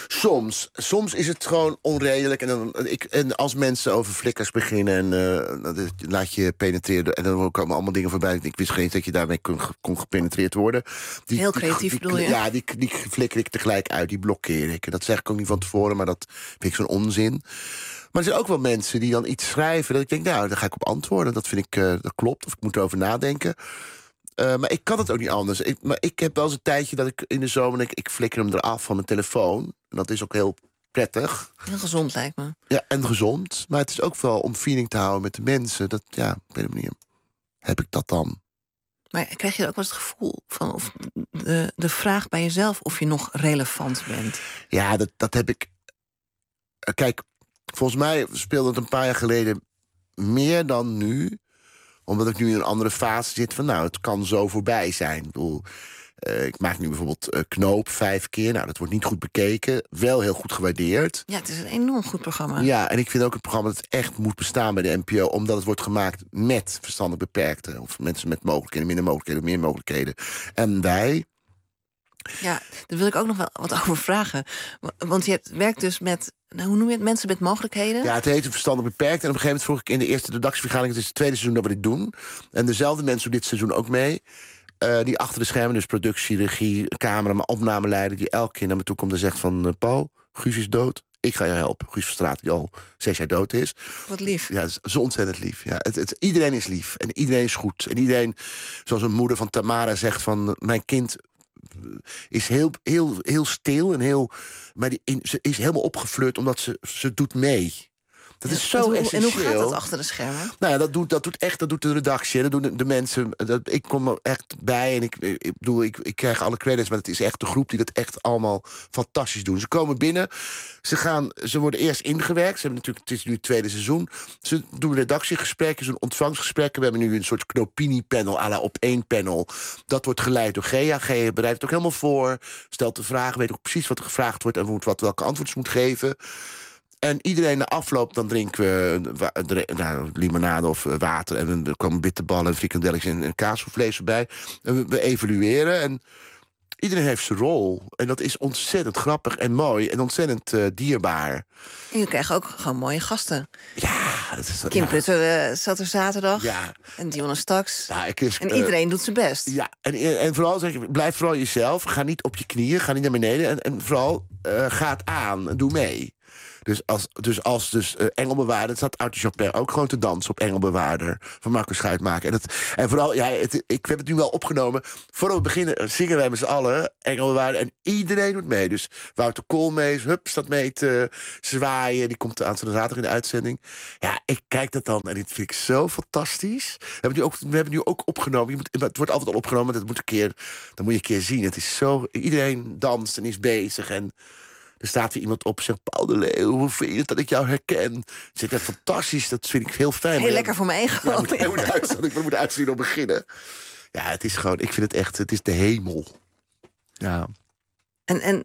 Soms is het gewoon onredelijk. En als mensen over flikkers beginnen en laat je penetreren. En dan komen allemaal dingen voorbij. Ik wist geen eens dat je daarmee kon gepenetreerd worden. Heel creatief bedoel je? Ja, die flikker ik tegelijk uit, die blokkeer ik. En dat zeg ik ook niet van tevoren, maar dat vind ik zo'n onzin. Maar er zijn ook wel mensen die dan iets schrijven dat ik denk, nou, daar ga ik op antwoorden. Dat vind ik, dat klopt, of ik moet erover nadenken. Maar ik kan het ook niet anders. Maar ik heb wel eens een tijdje dat ik in de zomer... Ik flikker hem eraf van mijn telefoon. En dat is ook heel prettig. Heel gezond, lijkt me. Ja, en gezond. Maar het is ook wel om feeling te houden met de mensen. Dat, ja, op een manier heb ik dat dan. Maar krijg je er ook wel eens het gevoel van... of de vraag bij jezelf of je nog relevant bent? Ja, dat heb ik... Kijk, volgens mij speelde het een paar jaar geleden meer dan nu, omdat ik nu in een andere fase zit van, nou, het kan zo voorbij zijn. Ik bedoel, ik maak nu bijvoorbeeld Knoop 5 keer. Nou, dat wordt niet goed bekeken. Wel heel goed gewaardeerd. Ja, het is een enorm goed programma. Ja, en ik vind ook het programma dat het echt moet bestaan bij de NPO, omdat het wordt gemaakt met verstandelijk beperkten. Of mensen met mogelijkheden, minder mogelijkheden, meer mogelijkheden. En wij... Ja, daar wil ik ook nog wel wat over vragen. Want je werkt dus met, hoe noem je het, mensen met mogelijkheden? Ja, het heet verstandelijk beperkt. En op een gegeven moment vroeg ik in de eerste redactievergadering, het is het tweede seizoen dat we dit doen. En dezelfde mensen doen dit seizoen ook mee. Die achter de schermen, dus productie, regie, camera, maar opnameleider, die elke keer naar me toe komt en zegt van, Paul, Guus is dood. Ik ga je helpen. Guus Verstraeten, die al 6 jaar dood is. Wat lief. Ja, het is zo ontzettend lief. Ja, iedereen is lief. En iedereen is goed. En iedereen, zoals een moeder van Tamara zegt van, mijn kind is heel stil en heel, maar ze is helemaal opgefleurd omdat ze doet mee. Dat is zo essentieel. En hoe gaat dat achter de schermen? Nou ja, dat doet de redactie. Dat doen de mensen. Ik kom er echt bij en ik bedoel, ik krijg alle credits, maar het is echt de groep die dat echt allemaal fantastisch doen. Ze komen binnen, ze worden eerst ingewerkt. Ze hebben natuurlijk, het is nu het tweede seizoen. Ze doen redactiegesprekken, zo'n ontvangstgesprekken. We hebben nu een soort Knopini-panel, à la op 1 panel. Dat wordt geleid door Gea. Gea bereidt het ook helemaal voor, stelt de vragen, weet ook precies wat er gevraagd wordt en welke antwoorden ze moet geven. En iedereen na afloop, dan drinken we limonade of water. En er komen bitterballen en frikandelletjes en kaasvlees erbij. En we evalueren. En iedereen heeft zijn rol. En dat is ontzettend grappig en mooi. En ontzettend dierbaar. En je krijgt ook gewoon mooie gasten. Ja, dat is... Kim Putter zat er zaterdag. Ja. En Dionne Staks. Ja, en iedereen doet zijn best. Ja, en vooral zeg ik, blijf vooral jezelf. Ga niet op je knieën, ga niet naar beneden. En vooral, ga het aan, doe mee. Dus Engelbewaarder, zat Arthur Chopin ook gewoon te dansen op Engelbewaarder van Marcus Schuitmaker. En vooral, ja, ik heb het nu wel opgenomen. Voordat we beginnen zingen wij met z'n allen Engelbewaarder en iedereen doet mee. Dus Wouter Koolmees, staat mee te zwaaien. Die komt aanstaande zaterdag in de uitzending. Ja, ik kijk dat dan en dit vind ik zo fantastisch. We hebben het nu ook opgenomen. Het wordt altijd al opgenomen, dat moet dan moet je een keer zien. Het is zo, iedereen danst en is bezig en er staat weer iemand op en zegt, Paul de Leeuw, hoe vind je het dat ik jou herken? Zeg ik, fantastisch, dat vind ik heel fijn. Heel lekker voor mijn ego. Ja, ik moet uitzien op beginnen. Ja, het is gewoon, ik vind het echt, het is de hemel. Ja. En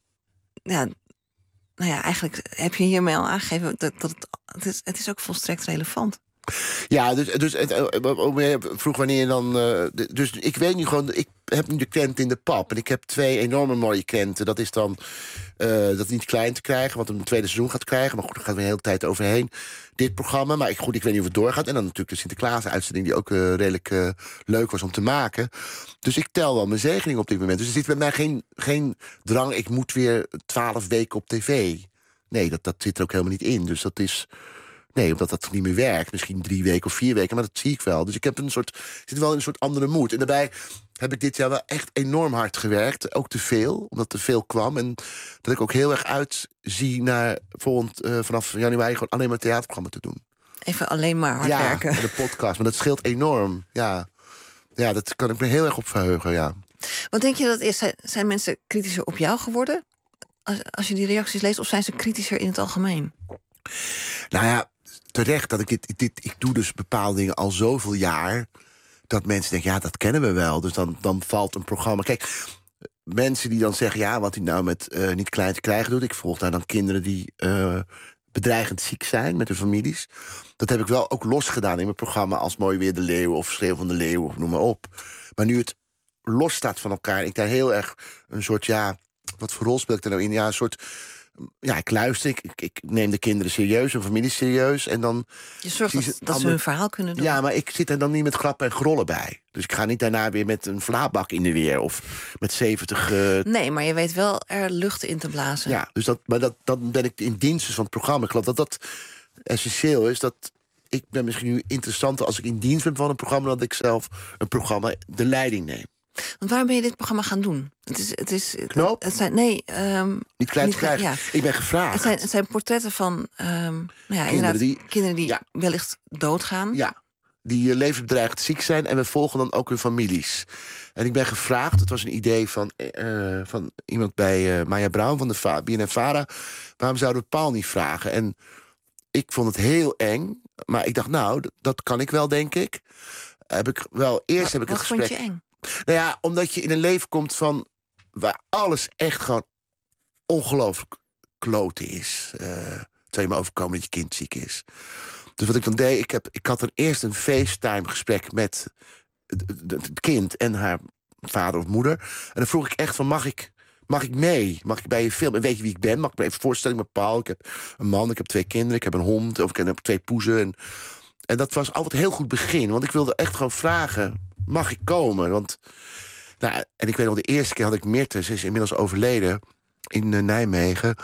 ja, nou ja, eigenlijk heb je hiermee al aangegeven dat het is ook volstrekt relevant. Ja, dus vroeg wanneer je dan... Dus ik weet nu gewoon, ik heb nu de krent in de pap. En ik heb 2 enorme mooie krenten. Dat is dan dat niet klein te krijgen, wat een tweede seizoen gaat krijgen. Maar goed, daar gaat we een hele tijd overheen, dit programma. Maar ik weet niet of het doorgaat. En dan natuurlijk de Sinterklaas-uitzending, die ook redelijk leuk was om te maken. Dus ik tel wel mijn zegening op dit moment. Dus er zit bij mij geen drang, ik moet weer 12 weken op tv. Nee, dat zit er ook helemaal niet in. Dus dat is... Nee, omdat dat niet meer werkt. Misschien 3 weken of 4 weken, maar dat zie ik wel. Dus ik heb zit wel in een soort andere moed. En daarbij heb ik dit jaar wel echt enorm hard gewerkt. Ook te veel, omdat er veel kwam. En dat ik ook heel erg uitzie naar vanaf januari gewoon alleen maar theaterprogramma te doen. Even alleen maar hard werken. Ja, de podcast. Maar dat scheelt enorm. Ja, dat kan ik me heel erg op verheugen, ja. Wat denk je dat is? Zijn mensen kritischer op jou geworden? Als je die reacties leest, of zijn ze kritischer in het algemeen? Nou ja, terecht dat ik doe dus bepaalde dingen al zoveel jaar, dat mensen denken, ja, dat kennen we wel. Dus dan valt een programma. Kijk, mensen die dan zeggen, ja, wat hij nou met niet klein te krijgen doet. Ik volg daar dan kinderen die bedreigend ziek zijn met hun families. Dat heb ik wel ook losgedaan in mijn programma als Mooi Weer de Leeuw of Schreeuw van de Leeuw of noem maar op. Maar nu het los staat van elkaar, ik daar heel erg een soort, ja, wat voor rol speel ik er nou in? Ja, een soort Ja, ik luister, ik neem de kinderen serieus, hun familie serieus. En dan Je zorgt dat ze hun verhaal kunnen doen. Ja, maar ik zit er dan niet met grappen en grollen bij. Dus ik ga niet daarna weer met een vlaabak in de weer. Of met 70... Nee, maar je weet wel er lucht in te blazen. Ja, dus dan ben ik in dienst van het programma. Ik geloof dat essentieel is. Dat ik ben misschien nu interessanter als ik in dienst ben van een programma... dan dat ik zelf een programma de leiding neem. Want waarom ben je dit programma gaan doen? Knoop? Het zijn, Niet klein te krijgen. Ja. Ik ben gevraagd. Het zijn portretten van kinderen die wellicht doodgaan. Ja, die levensbedreigend ziek zijn. En we volgen dan ook hun families. En ik ben gevraagd, het was een idee van iemand bij Maya Brown van de BNN-Vara. Waarom zouden we Paul niet vragen? En ik vond het heel eng. Maar ik dacht, nou, dat kan ik wel, denk ik. Wat vond je eng? Nou ja, omdat je in een leven komt van waar alles echt gewoon ongelooflijk kloten is. Terwijl je me overkomen dat je kind ziek is. Dus wat ik dan deed, ik had er eerst een FaceTime-gesprek met het kind en haar vader of moeder. En dan vroeg ik echt van, mag ik mee? Mag ik bij je filmen? En weet je wie ik ben? Mag ik me even voorstellen? Ik ben Paul, ik heb een man, ik heb 2 kinderen, ik heb een hond, of ik heb 2 poezen. En dat was altijd een heel goed begin, want ik wilde echt gewoon vragen, mag ik komen? Want, en ik weet nog, de eerste keer had ik Mirte, ze is inmiddels overleden, in Nijmegen.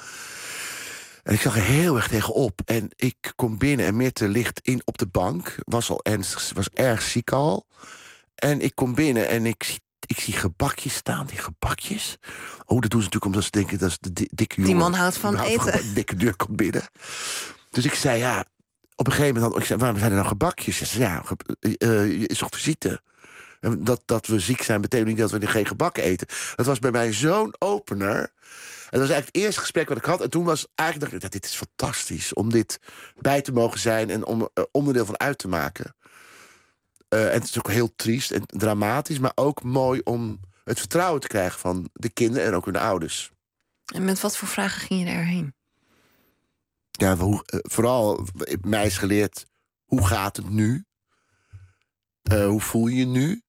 En ik zag er heel erg tegenop. En ik kom binnen en Mirte ligt op de bank. Was al ernstig, was erg ziek al. En ik kom binnen en ik zie gebakjes staan. Die gebakjes. Oh, dat doen ze natuurlijk omdat ze denken dat is de dikke jongen. Die man houdt van eten. De dikke deur komt binnen. Dus ik zei, ja, op een gegeven moment... Ik zei, waarom zijn er nou gebakjes? Ze zei, ja, je is toch visite? En dat we ziek zijn betekent niet dat we geen gebak eten. Dat was bij mij zo'n opener. En dat was eigenlijk het eerste gesprek wat ik had. En toen was eigenlijk, dacht ik, dit is fantastisch om dit bij te mogen zijn en om onderdeel van uit te maken. En het is ook heel triest en dramatisch, maar ook mooi om het vertrouwen te krijgen van de kinderen en ook hun ouders. En met wat voor vragen ging je erheen? Ja, vooral, mij is geleerd, hoe gaat het nu? Hoe voel je je nu?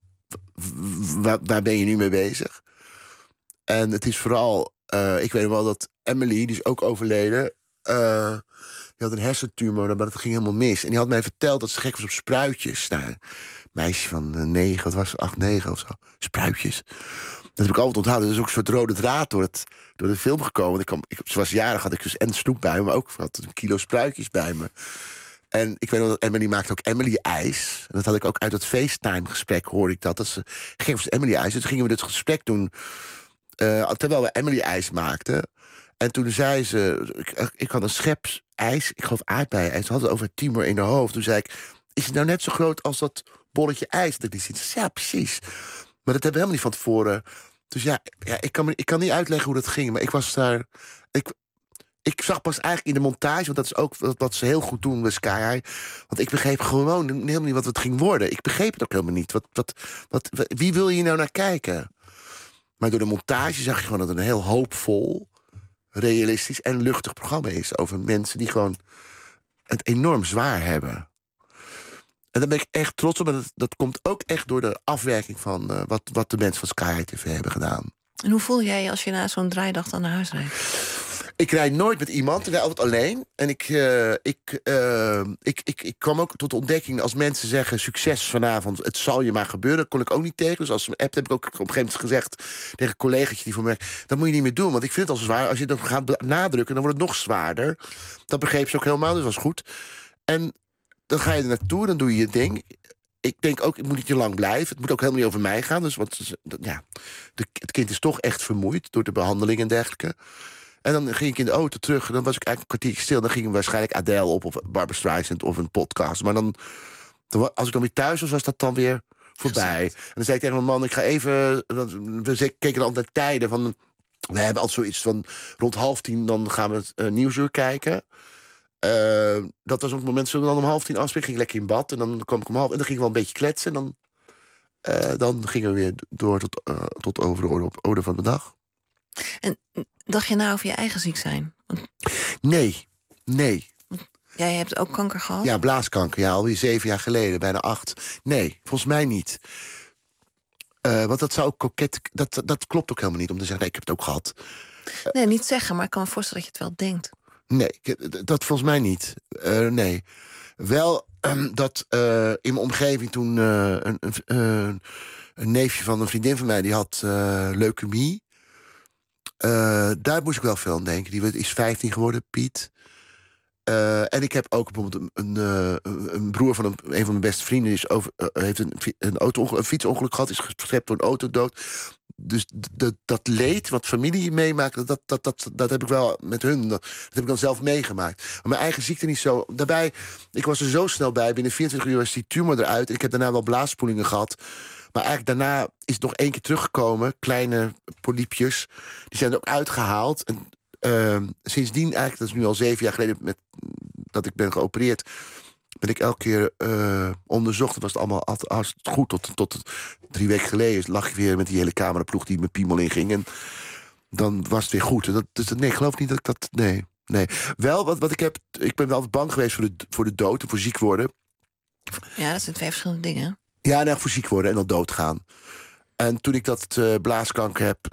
Waar ben je nu mee bezig? En het is vooral... ik weet wel dat Emily, die is ook overleden... die had een hersentumor, maar dat ging helemaal mis. En die had mij verteld dat ze gek was op spruitjes. Nou, een meisje van 9, wat was ze, 8, 9 of zo. Spruitjes. Dat heb ik altijd onthouden. Dat is ook een soort rode draad door de film gekomen. Ze was jarig, had ik dus en snoep bij me... maar ook had een kilo spruitjes bij me. En ik weet nog dat Emily maakte ook Emily-ijs. En dat had ik ook uit het FaceTime-gesprek, hoorde ik dat. Dat ze ging voor Emily-ijs. Dus toen gingen we dit gesprek doen... terwijl we Emily-ijs maakten. En toen zei ze... Ik had een schep ijs, ik geloof aardbei-ijs. Ze had het over het tumor in haar hoofd. Toen zei ik, is het nou net zo groot als dat bolletje ijs? Dat ik die ziet. Ja, precies. Maar dat hebben we helemaal niet van tevoren. Dus ja, ik kan niet uitleggen hoe dat ging. Maar ik was daar... Ik zag pas eigenlijk in de montage, want dat is ook wat ze heel goed doen bij Sky High. Want ik begreep gewoon helemaal niet wat het ging worden. Ik begreep het ook helemaal niet. Wie wil je hier nou naar kijken? Maar door de montage zag je gewoon dat het een heel hoopvol, realistisch en luchtig programma is. Over mensen die gewoon het enorm zwaar hebben. En daar ben ik echt trots op. En dat komt ook echt door de afwerking van wat de mensen van Sky High TV hebben gedaan. En hoe voel jij je als je na zo'n draaidag dan naar huis rijdt? Ik rijd nooit met iemand, ik rijd altijd alleen. En ik kwam ook tot de ontdekking, als mensen zeggen... succes vanavond, het zal je maar gebeuren, dat kon ik ook niet tegen. Dus als ze me appt, heb ik ook op een gegeven moment gezegd... tegen een collegaatje die voor mij... dat moet je niet meer doen, want ik vind het al zwaar. Als je dat gaat nadrukken, dan wordt het nog zwaarder. Dat begreep ze ook helemaal, dus dat was goed. En dan ga je er naartoe, dan doe je je ding... Ik denk ook, ik moet niet te lang blijven. Het moet ook helemaal niet over mij gaan. Dus, het kind is toch echt vermoeid door de behandeling en dergelijke. En dan ging ik in de auto terug. En dan was ik eigenlijk een kwartiertje stil. Dan ging ik waarschijnlijk Adele op of Barbra Streisand of een podcast. Maar dan als ik dan weer thuis was, was dat dan weer voorbij. En dan zei ik tegen mijn man, ik ga even... We keken dan altijd tijden van... We hebben altijd zoiets van rond 9:30, dan gaan we het Nieuwsuur kijken... dat was ook het moment, zullen we dan om 9:30 afspreken? Ging ik lekker in bad en dan kwam ik om 9:30 en dan ging ik wel een beetje kletsen. En dan gingen we weer door tot over de orde van de dag. En dacht je nou over je eigen ziek zijn? Nee. Jij hebt ook kanker gehad? Ja, blaaskanker. Ja, alweer 7 jaar geleden, bijna 8. Nee, volgens mij niet. Want dat zou ook koket... Dat klopt ook helemaal niet om te zeggen, nee, ik heb het ook gehad. Nee, niet zeggen, maar ik kan me voorstellen dat je het wel denkt. Nee, dat volgens mij niet. Nee. Wel dat in mijn omgeving toen een neefje van een vriendin van mij... die had leukemie. Daar moest ik wel veel aan denken. Die is 15 geworden, Piet. En ik heb ook bijvoorbeeld een broer van een van mijn beste vrienden... heeft een fietsongeluk gehad, is geschept door een autodood. Dus dat leed wat familie meemaakt, dat heb ik wel met hun... dat heb ik dan zelf meegemaakt. Maar mijn eigen ziekte niet zo. Daarbij, ik was er zo snel bij. Binnen 24 uur was die tumor eruit. En ik heb daarna wel blaasspoelingen gehad. Maar eigenlijk daarna is het nog 1 keer teruggekomen. Kleine polypjes. Die zijn er ook uitgehaald. En sindsdien eigenlijk, dat is nu al 7 jaar geleden... dat ik ben geopereerd... ben ik elke keer onderzocht. Dat was het allemaal altijd goed. Tot 3 weken geleden lag ik weer met die hele cameraploeg... die mijn piemel inging. En dan was het weer goed. Nee, ik geloof niet dat ik dat... Nee. Wel, wat ik heb... Ik ben altijd bang geweest voor de dood en voor ziek worden. Ja, dat zijn 2 verschillende dingen. Ja, nou, voor ziek worden en dan doodgaan. En toen ik dat blaaskanker heb...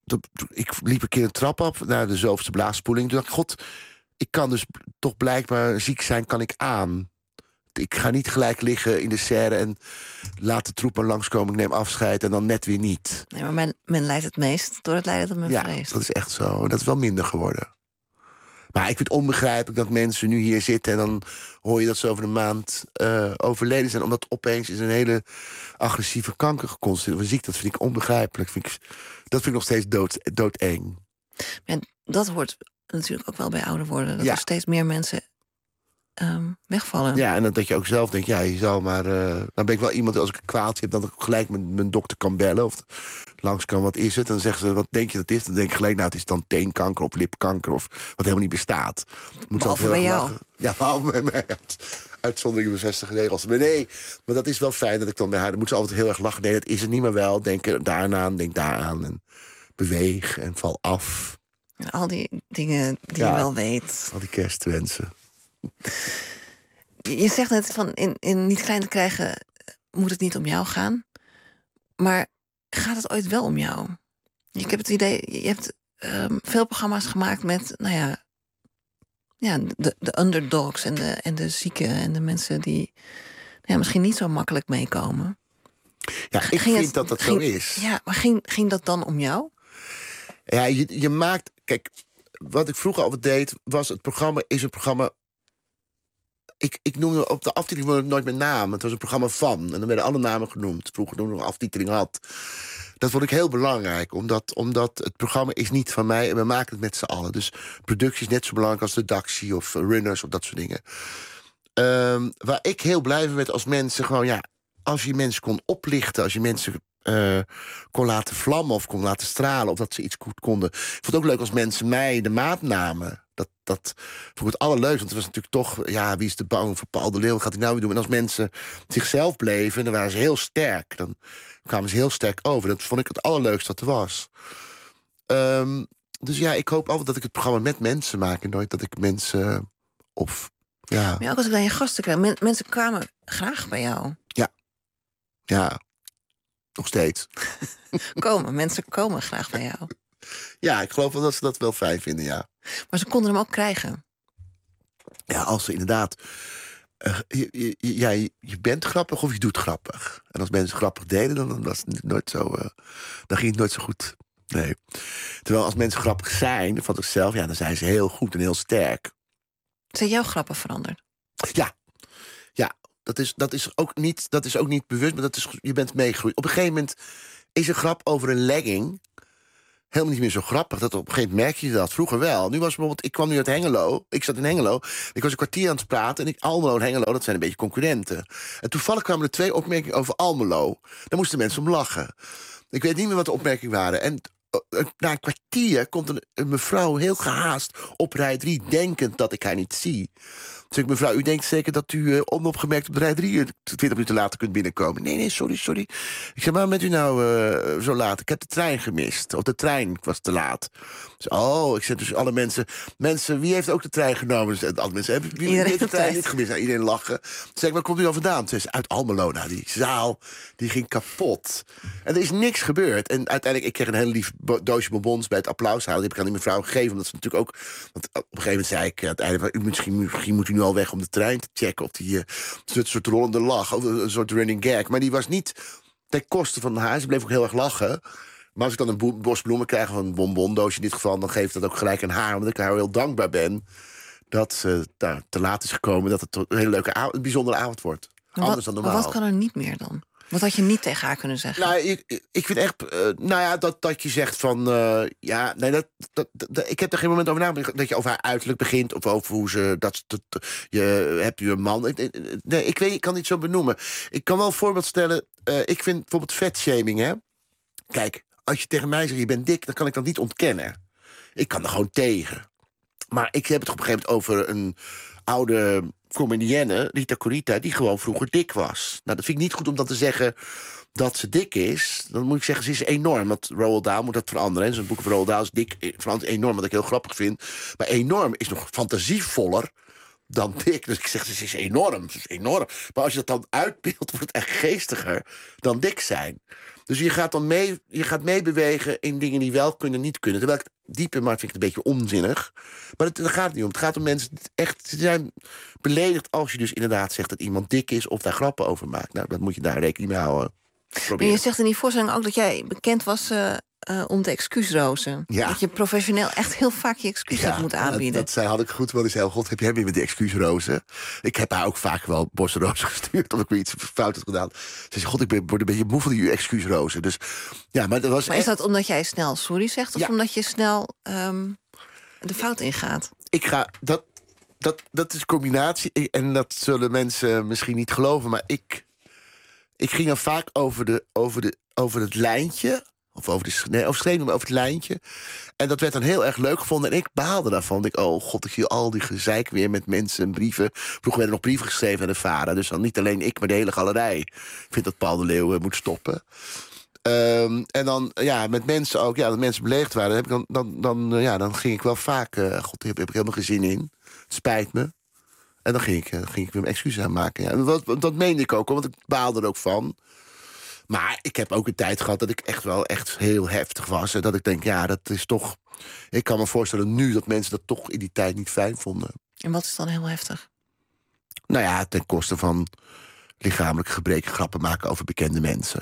ik liep een keer een trap op naar de zoveelste blaasspoeling. Toen dacht ik, god, ik kan dus toch blijkbaar ziek zijn, kan ik aan. Ik ga niet gelijk liggen in de serre en laat de troep maar langskomen. Ik neem afscheid en dan net weer niet. Nee, maar men lijdt het meest door het lijden dat men vreest. Ja, dat is echt zo. Dat is wel minder geworden. Maar ik vind het onbegrijpelijk dat mensen nu hier zitten... en dan hoor je dat ze over een maand overleden zijn... omdat opeens is een hele agressieve kanker geconstateerd. Of ziek, dat vind ik onbegrijpelijk. Dat vind ik nog steeds doodeng. En dat hoort natuurlijk ook wel bij ouder worden. Dat er steeds meer mensen wegvallen. Ja, en dat je ook zelf denkt, ja, je zou maar... dan ben ik wel iemand, als ik een kwaaltje heb... dat ik gelijk mijn dokter kan bellen of langs kan, wat is het? En dan zeggen ze, wat denk je dat is? Dan denk ik gelijk, nou, het is dan teenkanker of lipkanker... of wat helemaal niet bestaat. Behalve bij jou. Lachen. Ja, behalve bij mij. Uitzondering bevestigde regels. Maar nee, maar dat is wel fijn dat ik dan bij haar... dan moet ze altijd heel erg lachen. Nee, dat is het niet meer wel. Denk daaraan, denk daaraan. En beweeg en val af. En al die dingen die je wel weet. Al die kerstwensen. Je zegt net van in niet klein te krijgen moet het niet om jou gaan. Maar gaat het ooit wel om jou? Ik heb het idee, je hebt veel programma's gemaakt met, de underdogs en de zieken en de mensen die misschien niet zo makkelijk meekomen. Ja, ik vind dat zo is. Ja, maar ging dat dan om jou? Ja, je maakt... Kijk, wat ik vroeger altijd deed, was het programma... Ik noemde op de aftiteling nooit mijn naam. Het was een programma van. En dan werden alle namen genoemd. Vroeger toen ik nog een aftiteling had. Dat vond ik heel belangrijk. Omdat het programma is niet van mij. En we maken het met z'n allen. Dus productie is net zo belangrijk als redactie of runners of dat soort dingen. Waar ik heel blij van werd als mensen gewoon... als je mensen kon oplichten. Als je mensen kon laten vlammen of kon laten stralen... of dat ze iets goed konden. Ik vond het ook leuk als mensen mij de maat namen... Dat vond ik het allerleukste. Want het was natuurlijk toch... wie is de bang voor Paul de Leeuw? Wat gaat hij nou weer doen? En als mensen zichzelf bleven... dan waren ze heel sterk. Dan kwamen ze heel sterk over. Dat vond ik het allerleukste dat er was. Dus ik hoop altijd dat ik het programma met mensen maak... en nooit dat ik mensen... Maar ook als ik dan je gasten krijg... mensen kwamen graag bij jou. Ja. Nog steeds. Mensen komen graag bij jou. Ja, ik geloof wel dat ze dat wel fijn vinden, ja. Maar ze konden hem ook krijgen. Ja, als ze inderdaad... je bent grappig of je doet grappig. En als mensen grappig deden, dan was het nooit zo... dan ging het nooit zo goed. Nee. Terwijl als mensen grappig zijn, van zichzelf... dan zijn ze heel goed en heel sterk. Zijn jouw grappen veranderd? Ja. Dat is ook niet bewust, maar je bent meegegroeid. Op een gegeven moment is een grap over een legging... helemaal niet meer zo grappig. Dat op een gegeven moment merk je dat. Vroeger wel. Nu was bijvoorbeeld, ik kwam nu uit Hengelo. Ik zat in Hengelo. Ik was een kwartier aan het praten. En Almelo en Hengelo, dat zijn een beetje concurrenten. En toevallig kwamen er 2 opmerkingen over Almelo. Daar moesten mensen om lachen. Ik weet niet meer wat de opmerkingen waren. En na een kwartier komt een mevrouw heel gehaast op rij 3... denkend dat ik haar niet zie. Dus ik, mevrouw, u denkt zeker dat u onopgemerkt op de rij 3... 20 minuten later kunt binnenkomen. Nee, sorry. Ik zeg, waarom bent u nou zo laat? Ik heb de trein gemist. Of de trein was te laat. Dus, ik zeg dus alle mensen, wie heeft ook de trein genomen? Dus alle mensen, wie heeft de trein niet gemist? Nou, iedereen lachen. Dus zeg ik, waar komt u al vandaan? Ze is uit Almelo. Nou, die zaal, die ging kapot. En er is niks gebeurd. En uiteindelijk, ik kreeg een hele lief doosje bonbons bij het applaus halen. Die heb ik aan die mevrouw gegeven. Omdat ze natuurlijk ook... Want op een gegeven moment zei ik aan het einde van... Misschien moet u nu al weg om de trein te checken. Of die soort rollende lach. Of een soort running gag. Maar die was niet ten koste van haar. Ze bleef ook heel erg lachen. Maar als ik dan een bos bloemen krijg... of een bonbondoosje in dit geval... dan geef ik dat ook gelijk aan haar. Omdat ik haar heel dankbaar ben... dat ze daar te laat is gekomen. Dat het een hele leuke avond, een bijzondere avond wordt. Anders dan normaal. Maar wat kan er niet meer dan? Wat had je niet tegen haar kunnen zeggen? Nou, ik vind echt... dat je zegt van... ik heb er geen moment over nagedacht... dat je over haar uiterlijk begint... of over hoe ze... hebt u een man? Nee, ik kan niet zo benoemen. Ik kan wel een voorbeeld stellen. Ik vind bijvoorbeeld vetshaming, hè. Kijk, als je tegen mij zegt... je bent dik, dan kan ik dat niet ontkennen. Ik kan er gewoon tegen. Maar ik heb het op een gegeven moment over een oude... comedienne, Rita Corita, die gewoon vroeger dik was. Nou, dat vind ik niet goed om dan te zeggen dat ze dik is. Dan moet ik zeggen, ze is enorm. Want Roald Dahl moet dat veranderen. Zijn boek van Roald Dahl is dik, verandert enorm, wat ik heel grappig vind. Maar enorm is nog fantasievoller dan dik. Dus ik zeg, ze is enorm, ze is enorm. Maar als je dat dan uitbeeldt, wordt het echt geestiger dan dik zijn. Dus je gaat meebewegen in dingen die wel kunnen, niet kunnen. Terwijl ik diep in maar vind ik het een beetje onzinnig. Maar daar gaat het niet om. Het gaat om mensen die echt... Ze zijn beledigd als je dus inderdaad zegt dat iemand dik is... of daar grappen over maakt. Nou, dat moet je daar rekening mee houden. Maar je zegt in die voorstelling ook dat jij bekend was... om de excuusrozen. Ja. Dat je professioneel echt heel vaak je excuus hebt moeten aanbieden. Dat had ik goed wel eens heel god. Heb jij weer met die excuusrozen? Ik heb haar ook vaak wel bosrozen gestuurd... omdat ik weer iets fout had gedaan. Ze zei, god, ik word een beetje moe van die excuusrozen. Dus, ja, maar dat was maar echt... is dat omdat jij snel sorry zegt... of omdat je snel de fout ingaat? Ik ga... Dat is een combinatie. En dat zullen mensen misschien niet geloven... maar ik ging dan vaak over het lijntje... over het lijntje. En dat werd dan heel erg leuk gevonden. En ik baalde daarvan. Ik zie al die gezeik weer met mensen en brieven. Vroeger werden nog brieven geschreven aan de VARA. Dus dan niet alleen ik, maar de hele galerij. Ik vind dat Paul de Leeuw moet stoppen. En dan, met mensen ook. Ja, dat mensen beledigd waren. Dan ging ik wel vaak... daar heb ik helemaal geen zin in. Het spijt me. En dan ging ik weer mijn excuses aanmaken. Ja. Dat meende ik ook, want ik baalde er ook van. Maar ik heb ook een tijd gehad dat ik echt heel heftig was. En dat ik denk, dat is toch... Ik kan me voorstellen nu dat mensen dat toch in die tijd niet fijn vonden. En wat is dan heel heftig? Nou ja, ten koste van lichamelijk gebreken grappen maken over bekende mensen.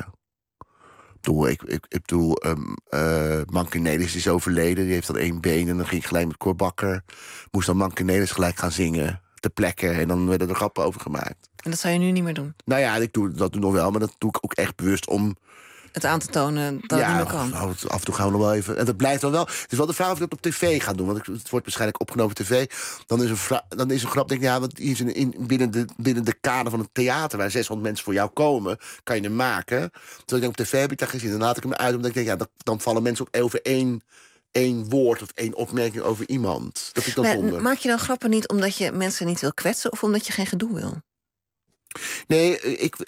Ik bedoel, Manke Nelis is overleden. Die heeft dan 1 been en dan ging ik gelijk met Cor Bakker. Moest dan Manke Nelis gelijk gaan zingen ter plekke. En dan werden er grappen over gemaakt. En dat zou je nu niet meer doen? Nou ja, ik doe dat nog wel, maar dat doe ik ook echt bewust om... Het aan te tonen dat het niet meer kan. Af en toe gaan we nog wel even... En dat blijft dan wel... Het is wel de vraag of ik dat op tv ga doen. Want het wordt waarschijnlijk opgenomen op tv. Dan is een grap, denk ik, want hier is binnen de kader van het theater... waar 600 mensen voor jou komen, kan je hem maken. Terwijl ik denk, op tv heb ik daar gezien. Dan laat ik hem uit, omdat ik denk, dan vallen mensen op over één woord of 1 opmerking over iemand. Dat is dan zonde. Maak je dan grappen niet omdat je mensen niet wil kwetsen... of omdat je geen gedoe wil? Nee,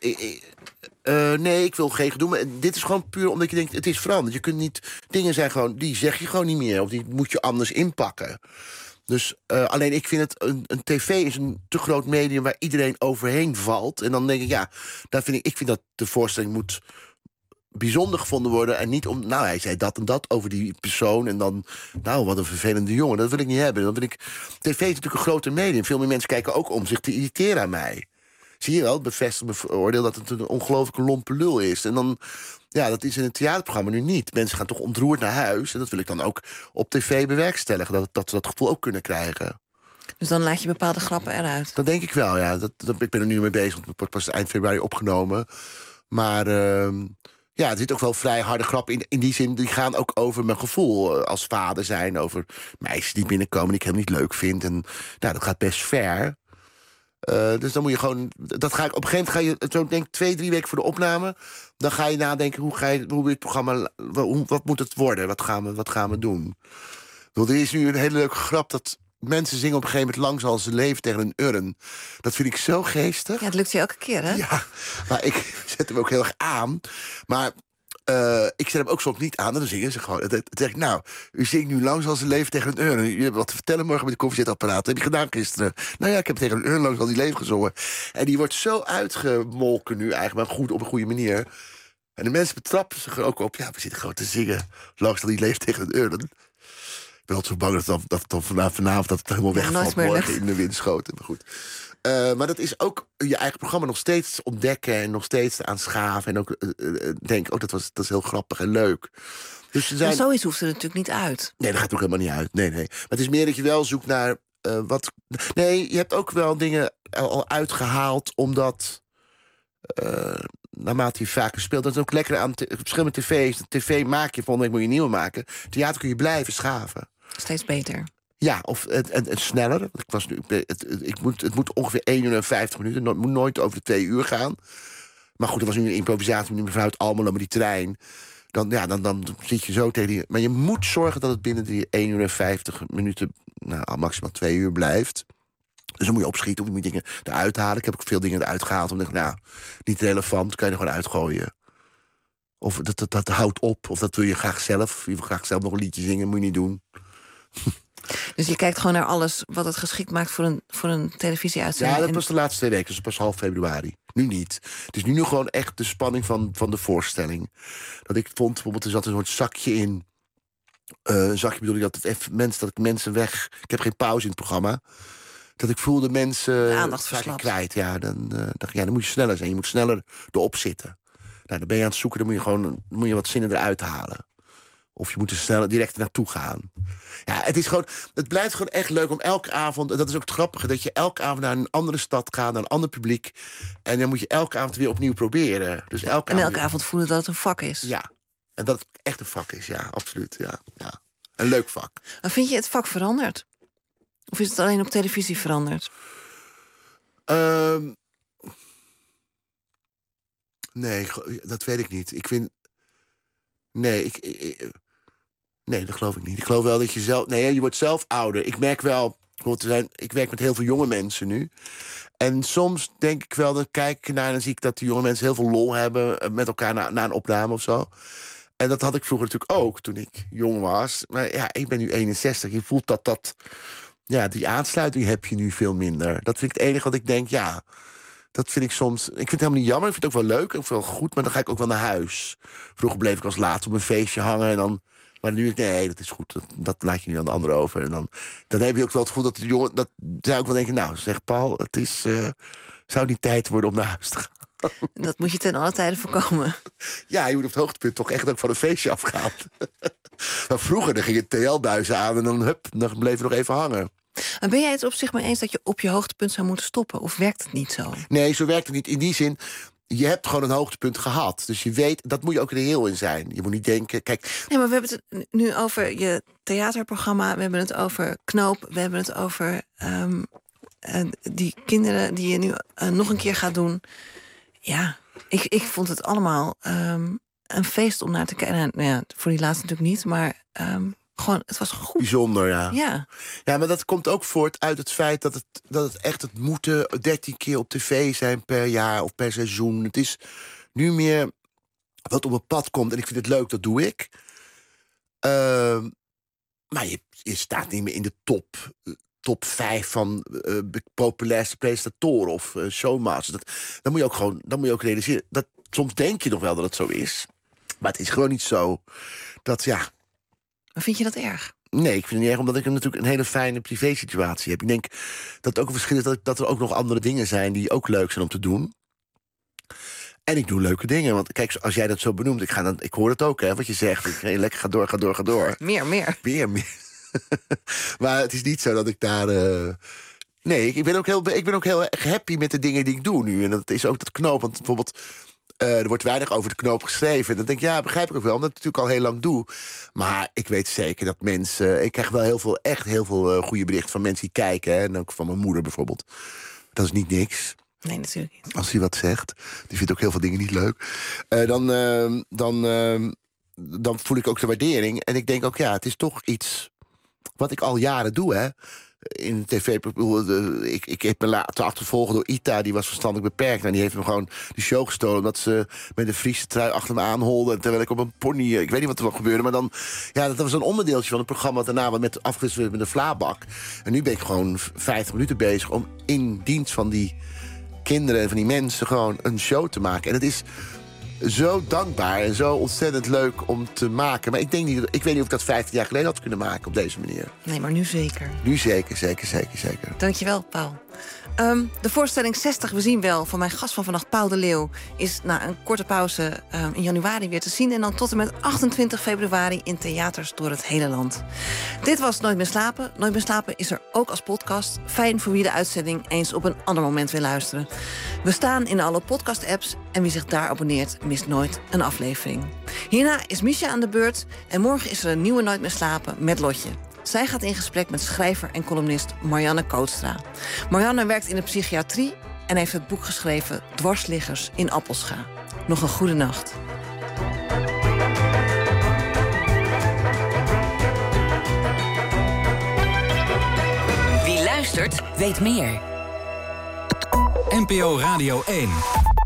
ik wil geen gedoe. Maar dit is gewoon puur omdat je denkt, het is veranderd. Je kunt niet... Dingen zijn gewoon, die zeg je gewoon niet meer. Of die moet je anders inpakken. Dus alleen ik vind het... Een tv is een te groot medium waar iedereen overheen valt. En dan denk ik, ik vind dat de voorstelling moet bijzonder gevonden worden. En niet om, hij zei dat en dat over die persoon. En dan, wat een vervelende jongen. Dat wil ik niet hebben. TV is natuurlijk een groter medium. Veel meer mensen kijken ook om zich te irriteren aan mij. Zie je wel, het bevestigt mijn oordeel dat het een ongelooflijke lompe lul is. En dan, dat is in een theaterprogramma nu niet. Mensen gaan toch ontroerd naar huis. En dat wil ik dan ook op tv bewerkstelligen. Dat ze dat gevoel ook kunnen krijgen. Dus dan laat je bepaalde grappen eruit? Dat denk ik wel, ja. Ik ben er nu mee bezig, want het wordt pas eind februari opgenomen. Maar er zit ook wel vrij harde grappen in die zin. Die gaan ook over mijn gevoel als vader zijn. Over meisjes die binnenkomen die ik helemaal niet leuk vind. En dat gaat best ver. Dus dan moet je gewoon... Dat ga ik, op een gegeven moment ga je... Zo denk 2-3 weken voor de opname... Dan ga je nadenken, hoe wil je het programma... Wat moet het worden? Wat gaan we doen? Er is nu een hele leuke grap... dat mensen zingen op een gegeven moment... lang zal ze leven tegen een urn. Dat vind ik zo geestig. Ja, het lukt je elke keer, hè? Ja, maar ik zet hem ook heel erg aan. Maar... ik zet hem ook soms niet aan en dan zingen ze gewoon. Dan zeg ik, u zingt nu lang zal ze leven tegen een urn. U hebt wat te vertellen morgen met de koffiezetapparaat. Dat heb je gedaan gisteren. Ik heb tegen een urn lang zal die leven gezongen. En die wordt zo uitgemolken nu eigenlijk, maar goed, op een goede manier. En de mensen betrappen zich er ook op. Ja, we zitten gewoon te zingen. Langs dat die leeft tegen een urn. Ik ben altijd zo bang dat dan vanavond dat het helemaal wegvalt. Morgen in de wind schoten. Maar goed. Maar dat is ook je eigen programma nog steeds ontdekken. En nog steeds aanschaven. En ook denken, dat is heel grappig en leuk. Dus Maar zoiets hoeft er natuurlijk niet uit. Nee, dat gaat ook helemaal niet uit. Nee. Maar het is meer dat je wel zoekt naar wat... Nee, je hebt ook wel dingen al uitgehaald, omdat... naarmate je vaker speelt, dat is ook lekker aan verschillende tv's. TV maak je, volgende week moet je nieuwe maken. Theater kun je blijven schaven. Steeds beter. Ja, of het sneller. Het moet ongeveer 1 uur en 50 minuten. Het moet nooit over de 2 uur gaan. Maar goed, er was nu een improvisatie met mevrouw uit Almelo met die trein. Dan zit je zo tegen die... Maar je moet zorgen dat het binnen die 1 uur en 50 minuten... maximaal 2 uur blijft. Dus dan moet je opschieten, of moet je dingen eruit halen. Ik heb ook veel dingen eruit gehaald. Om te denken, niet relevant, kan je er gewoon uitgooien. Of dat houdt op, of dat wil je graag zelf. Je wil graag zelf nog een liedje zingen, moet je niet doen. Dus je kijkt gewoon naar alles wat het geschikt maakt voor een televisieuitzending. Ja, dat was de laatste 2 weken, dus pas half februari. Nu niet. Het is nu gewoon echt de spanning van de voorstelling. Dat ik vond, bijvoorbeeld, er zat een soort zakje in. Zakje bedoel ik, dat ik mensen weg... Ik heb geen pauze in het programma. Dat ik voelde mensen aandacht verslapt. Kwijt. Ja, dan dacht ik, dan moet je sneller zijn. Je moet sneller erop zitten. Dan ben je aan het zoeken, dan moet je wat zinnen eruit halen. Of je moet er sneller direct naartoe gaan. Ja, het blijft gewoon echt leuk om elke avond... En dat is ook het grappige, dat je elke avond naar een andere stad gaat... naar een ander publiek. En dan moet je elke avond weer opnieuw proberen. Dus elke avond voelen dat het een vak is. Ja, en dat het echt een vak is, ja, absoluut. Ja. Een leuk vak. Maar vind je het vak veranderd? Of is het alleen op televisie veranderd? Nee, dat weet ik niet. Nee, dat geloof ik niet. Ik geloof wel dat je zelf... Nee, je wordt zelf ouder. Ik merk wel... Ik werk met heel veel jonge mensen nu. En soms denk ik wel, dan kijk ik naar en dan zie ik dat die jonge mensen heel veel lol hebben met elkaar na een opname of zo. En dat had ik vroeger natuurlijk ook, toen ik jong was. Maar ja, ik ben nu 61. Je voelt dat die aansluiting heb je nu veel minder. Dat vind ik het enige wat ik denk, dat vind ik soms... Ik vind het helemaal niet jammer, ik vind het ook wel leuk, ik vind het wel goed, maar dan ga ik ook wel naar huis. Vroeger bleef ik als laatste op een feestje hangen en dan... Maar nu, nee, dat is goed, dat laat je nu aan de ander over. En dan heb je ook wel het gevoel dat de jongen... Dat zou ik wel denken, zeg Paul, het is... zou niet tijd worden om naar huis te gaan. Dat moet je ten alle tijde voorkomen. Ja, je moet op het hoogtepunt toch echt ook van een feestje afgaan. Maar vroeger dan ging het TL-buizen aan en dan bleef je nog even hangen. Maar ben jij het op zich maar eens dat je op je hoogtepunt zou moeten stoppen? Of werkt het niet zo? Nee, zo werkt het niet. In die zin, je hebt gewoon een hoogtepunt gehad. Dus je weet, dat moet je ook reëel in zijn. Je moet niet denken, kijk... Nee, maar we hebben het nu over je theaterprogramma. We hebben het over Knoop. We hebben het over die kinderen die je nu nog een keer gaat doen. Ja, ik vond het allemaal een feest om naar te kijken. Nou ja, voor die laatste natuurlijk niet, maar... Gewoon, het was goed. Bijzonder, ja. Ja, maar dat komt ook voort uit het feit dat het echt... het moeten 13 keer op tv zijn per jaar of per seizoen. Het is nu meer wat op het pad komt. En ik vind het leuk, dat doe ik. Maar je staat niet meer in de top 5 van populairste presentatoren of showmasters. Dan moet je ook realiseren. Soms denk je nog wel dat het zo is. Maar het is gewoon niet zo. Maar vind je dat erg? Nee, ik vind het niet erg, omdat ik natuurlijk een hele fijne privésituatie heb. Ik denk dat het ook een verschil is dat er ook nog andere dingen zijn die ook leuk zijn om te doen. En ik doe leuke dingen, want kijk, als jij dat zo benoemt, ik hoor het ook, hè, wat je zegt. Lekker, ga door. Meer. Maar het is niet zo dat ik daar... Nee, ik ben ook heel erg happy met de dingen die ik doe nu. En dat is ook dat Knoop, want bijvoorbeeld... er wordt weinig over de Knoop geschreven. En dan denk ik, begrijp ik ook wel, omdat ik het natuurlijk al heel lang doe. Maar ik weet zeker dat mensen... Ik krijg wel echt heel veel goede berichten van mensen die kijken. Hè, en ook van mijn moeder bijvoorbeeld. Dat is niet niks. Nee, natuurlijk niet. Als hij wat zegt. Die vindt ook heel veel dingen niet leuk. Dan voel ik ook de waardering. En ik denk ook, het is toch iets wat ik al jaren doe, hè. In tv, ik heb me laten achtervolgen door Ita, die was verstandelijk beperkt. En die heeft me gewoon de show gestolen, omdat ze met een Friese trui achter me aanholde. En terwijl ik op een pony, ik weet niet wat er nog gebeurde. Maar dan, dat was een onderdeeltje van het programma daarna, wat met afgewisseld met de Vlaabak. En nu ben ik gewoon 50 minuten bezig om in dienst van die kinderen en van die mensen gewoon een show te maken. En het is zo dankbaar en zo ontzettend leuk om te maken. Maar ik weet niet of ik dat 15 jaar geleden had kunnen maken op deze manier. Nee, maar nu zeker. Nu zeker. Dankjewel, Paul. De voorstelling 60 We zien wel van mijn gast van vannacht, Paul de Leeuw, is na een korte pauze in januari weer te zien. En dan tot en met 28 februari in theaters door het hele land. Dit was Nooit meer slapen. Nooit meer slapen is er ook als podcast. Fijn voor wie de uitzending eens op een ander moment wil luisteren. We staan in alle podcast-apps en wie zich daar abonneert mist nooit een aflevering. Hierna is Misha aan de beurt en morgen is er een nieuwe Nooit meer slapen met Lotje. Zij gaat in gesprek met schrijver en columnist Marianne Kootstra. Marianne werkt in de psychiatrie en heeft het boek geschreven Dwarsliggers in Appelscha. Nog een goede nacht. Wie luistert, weet meer. NPO Radio 1.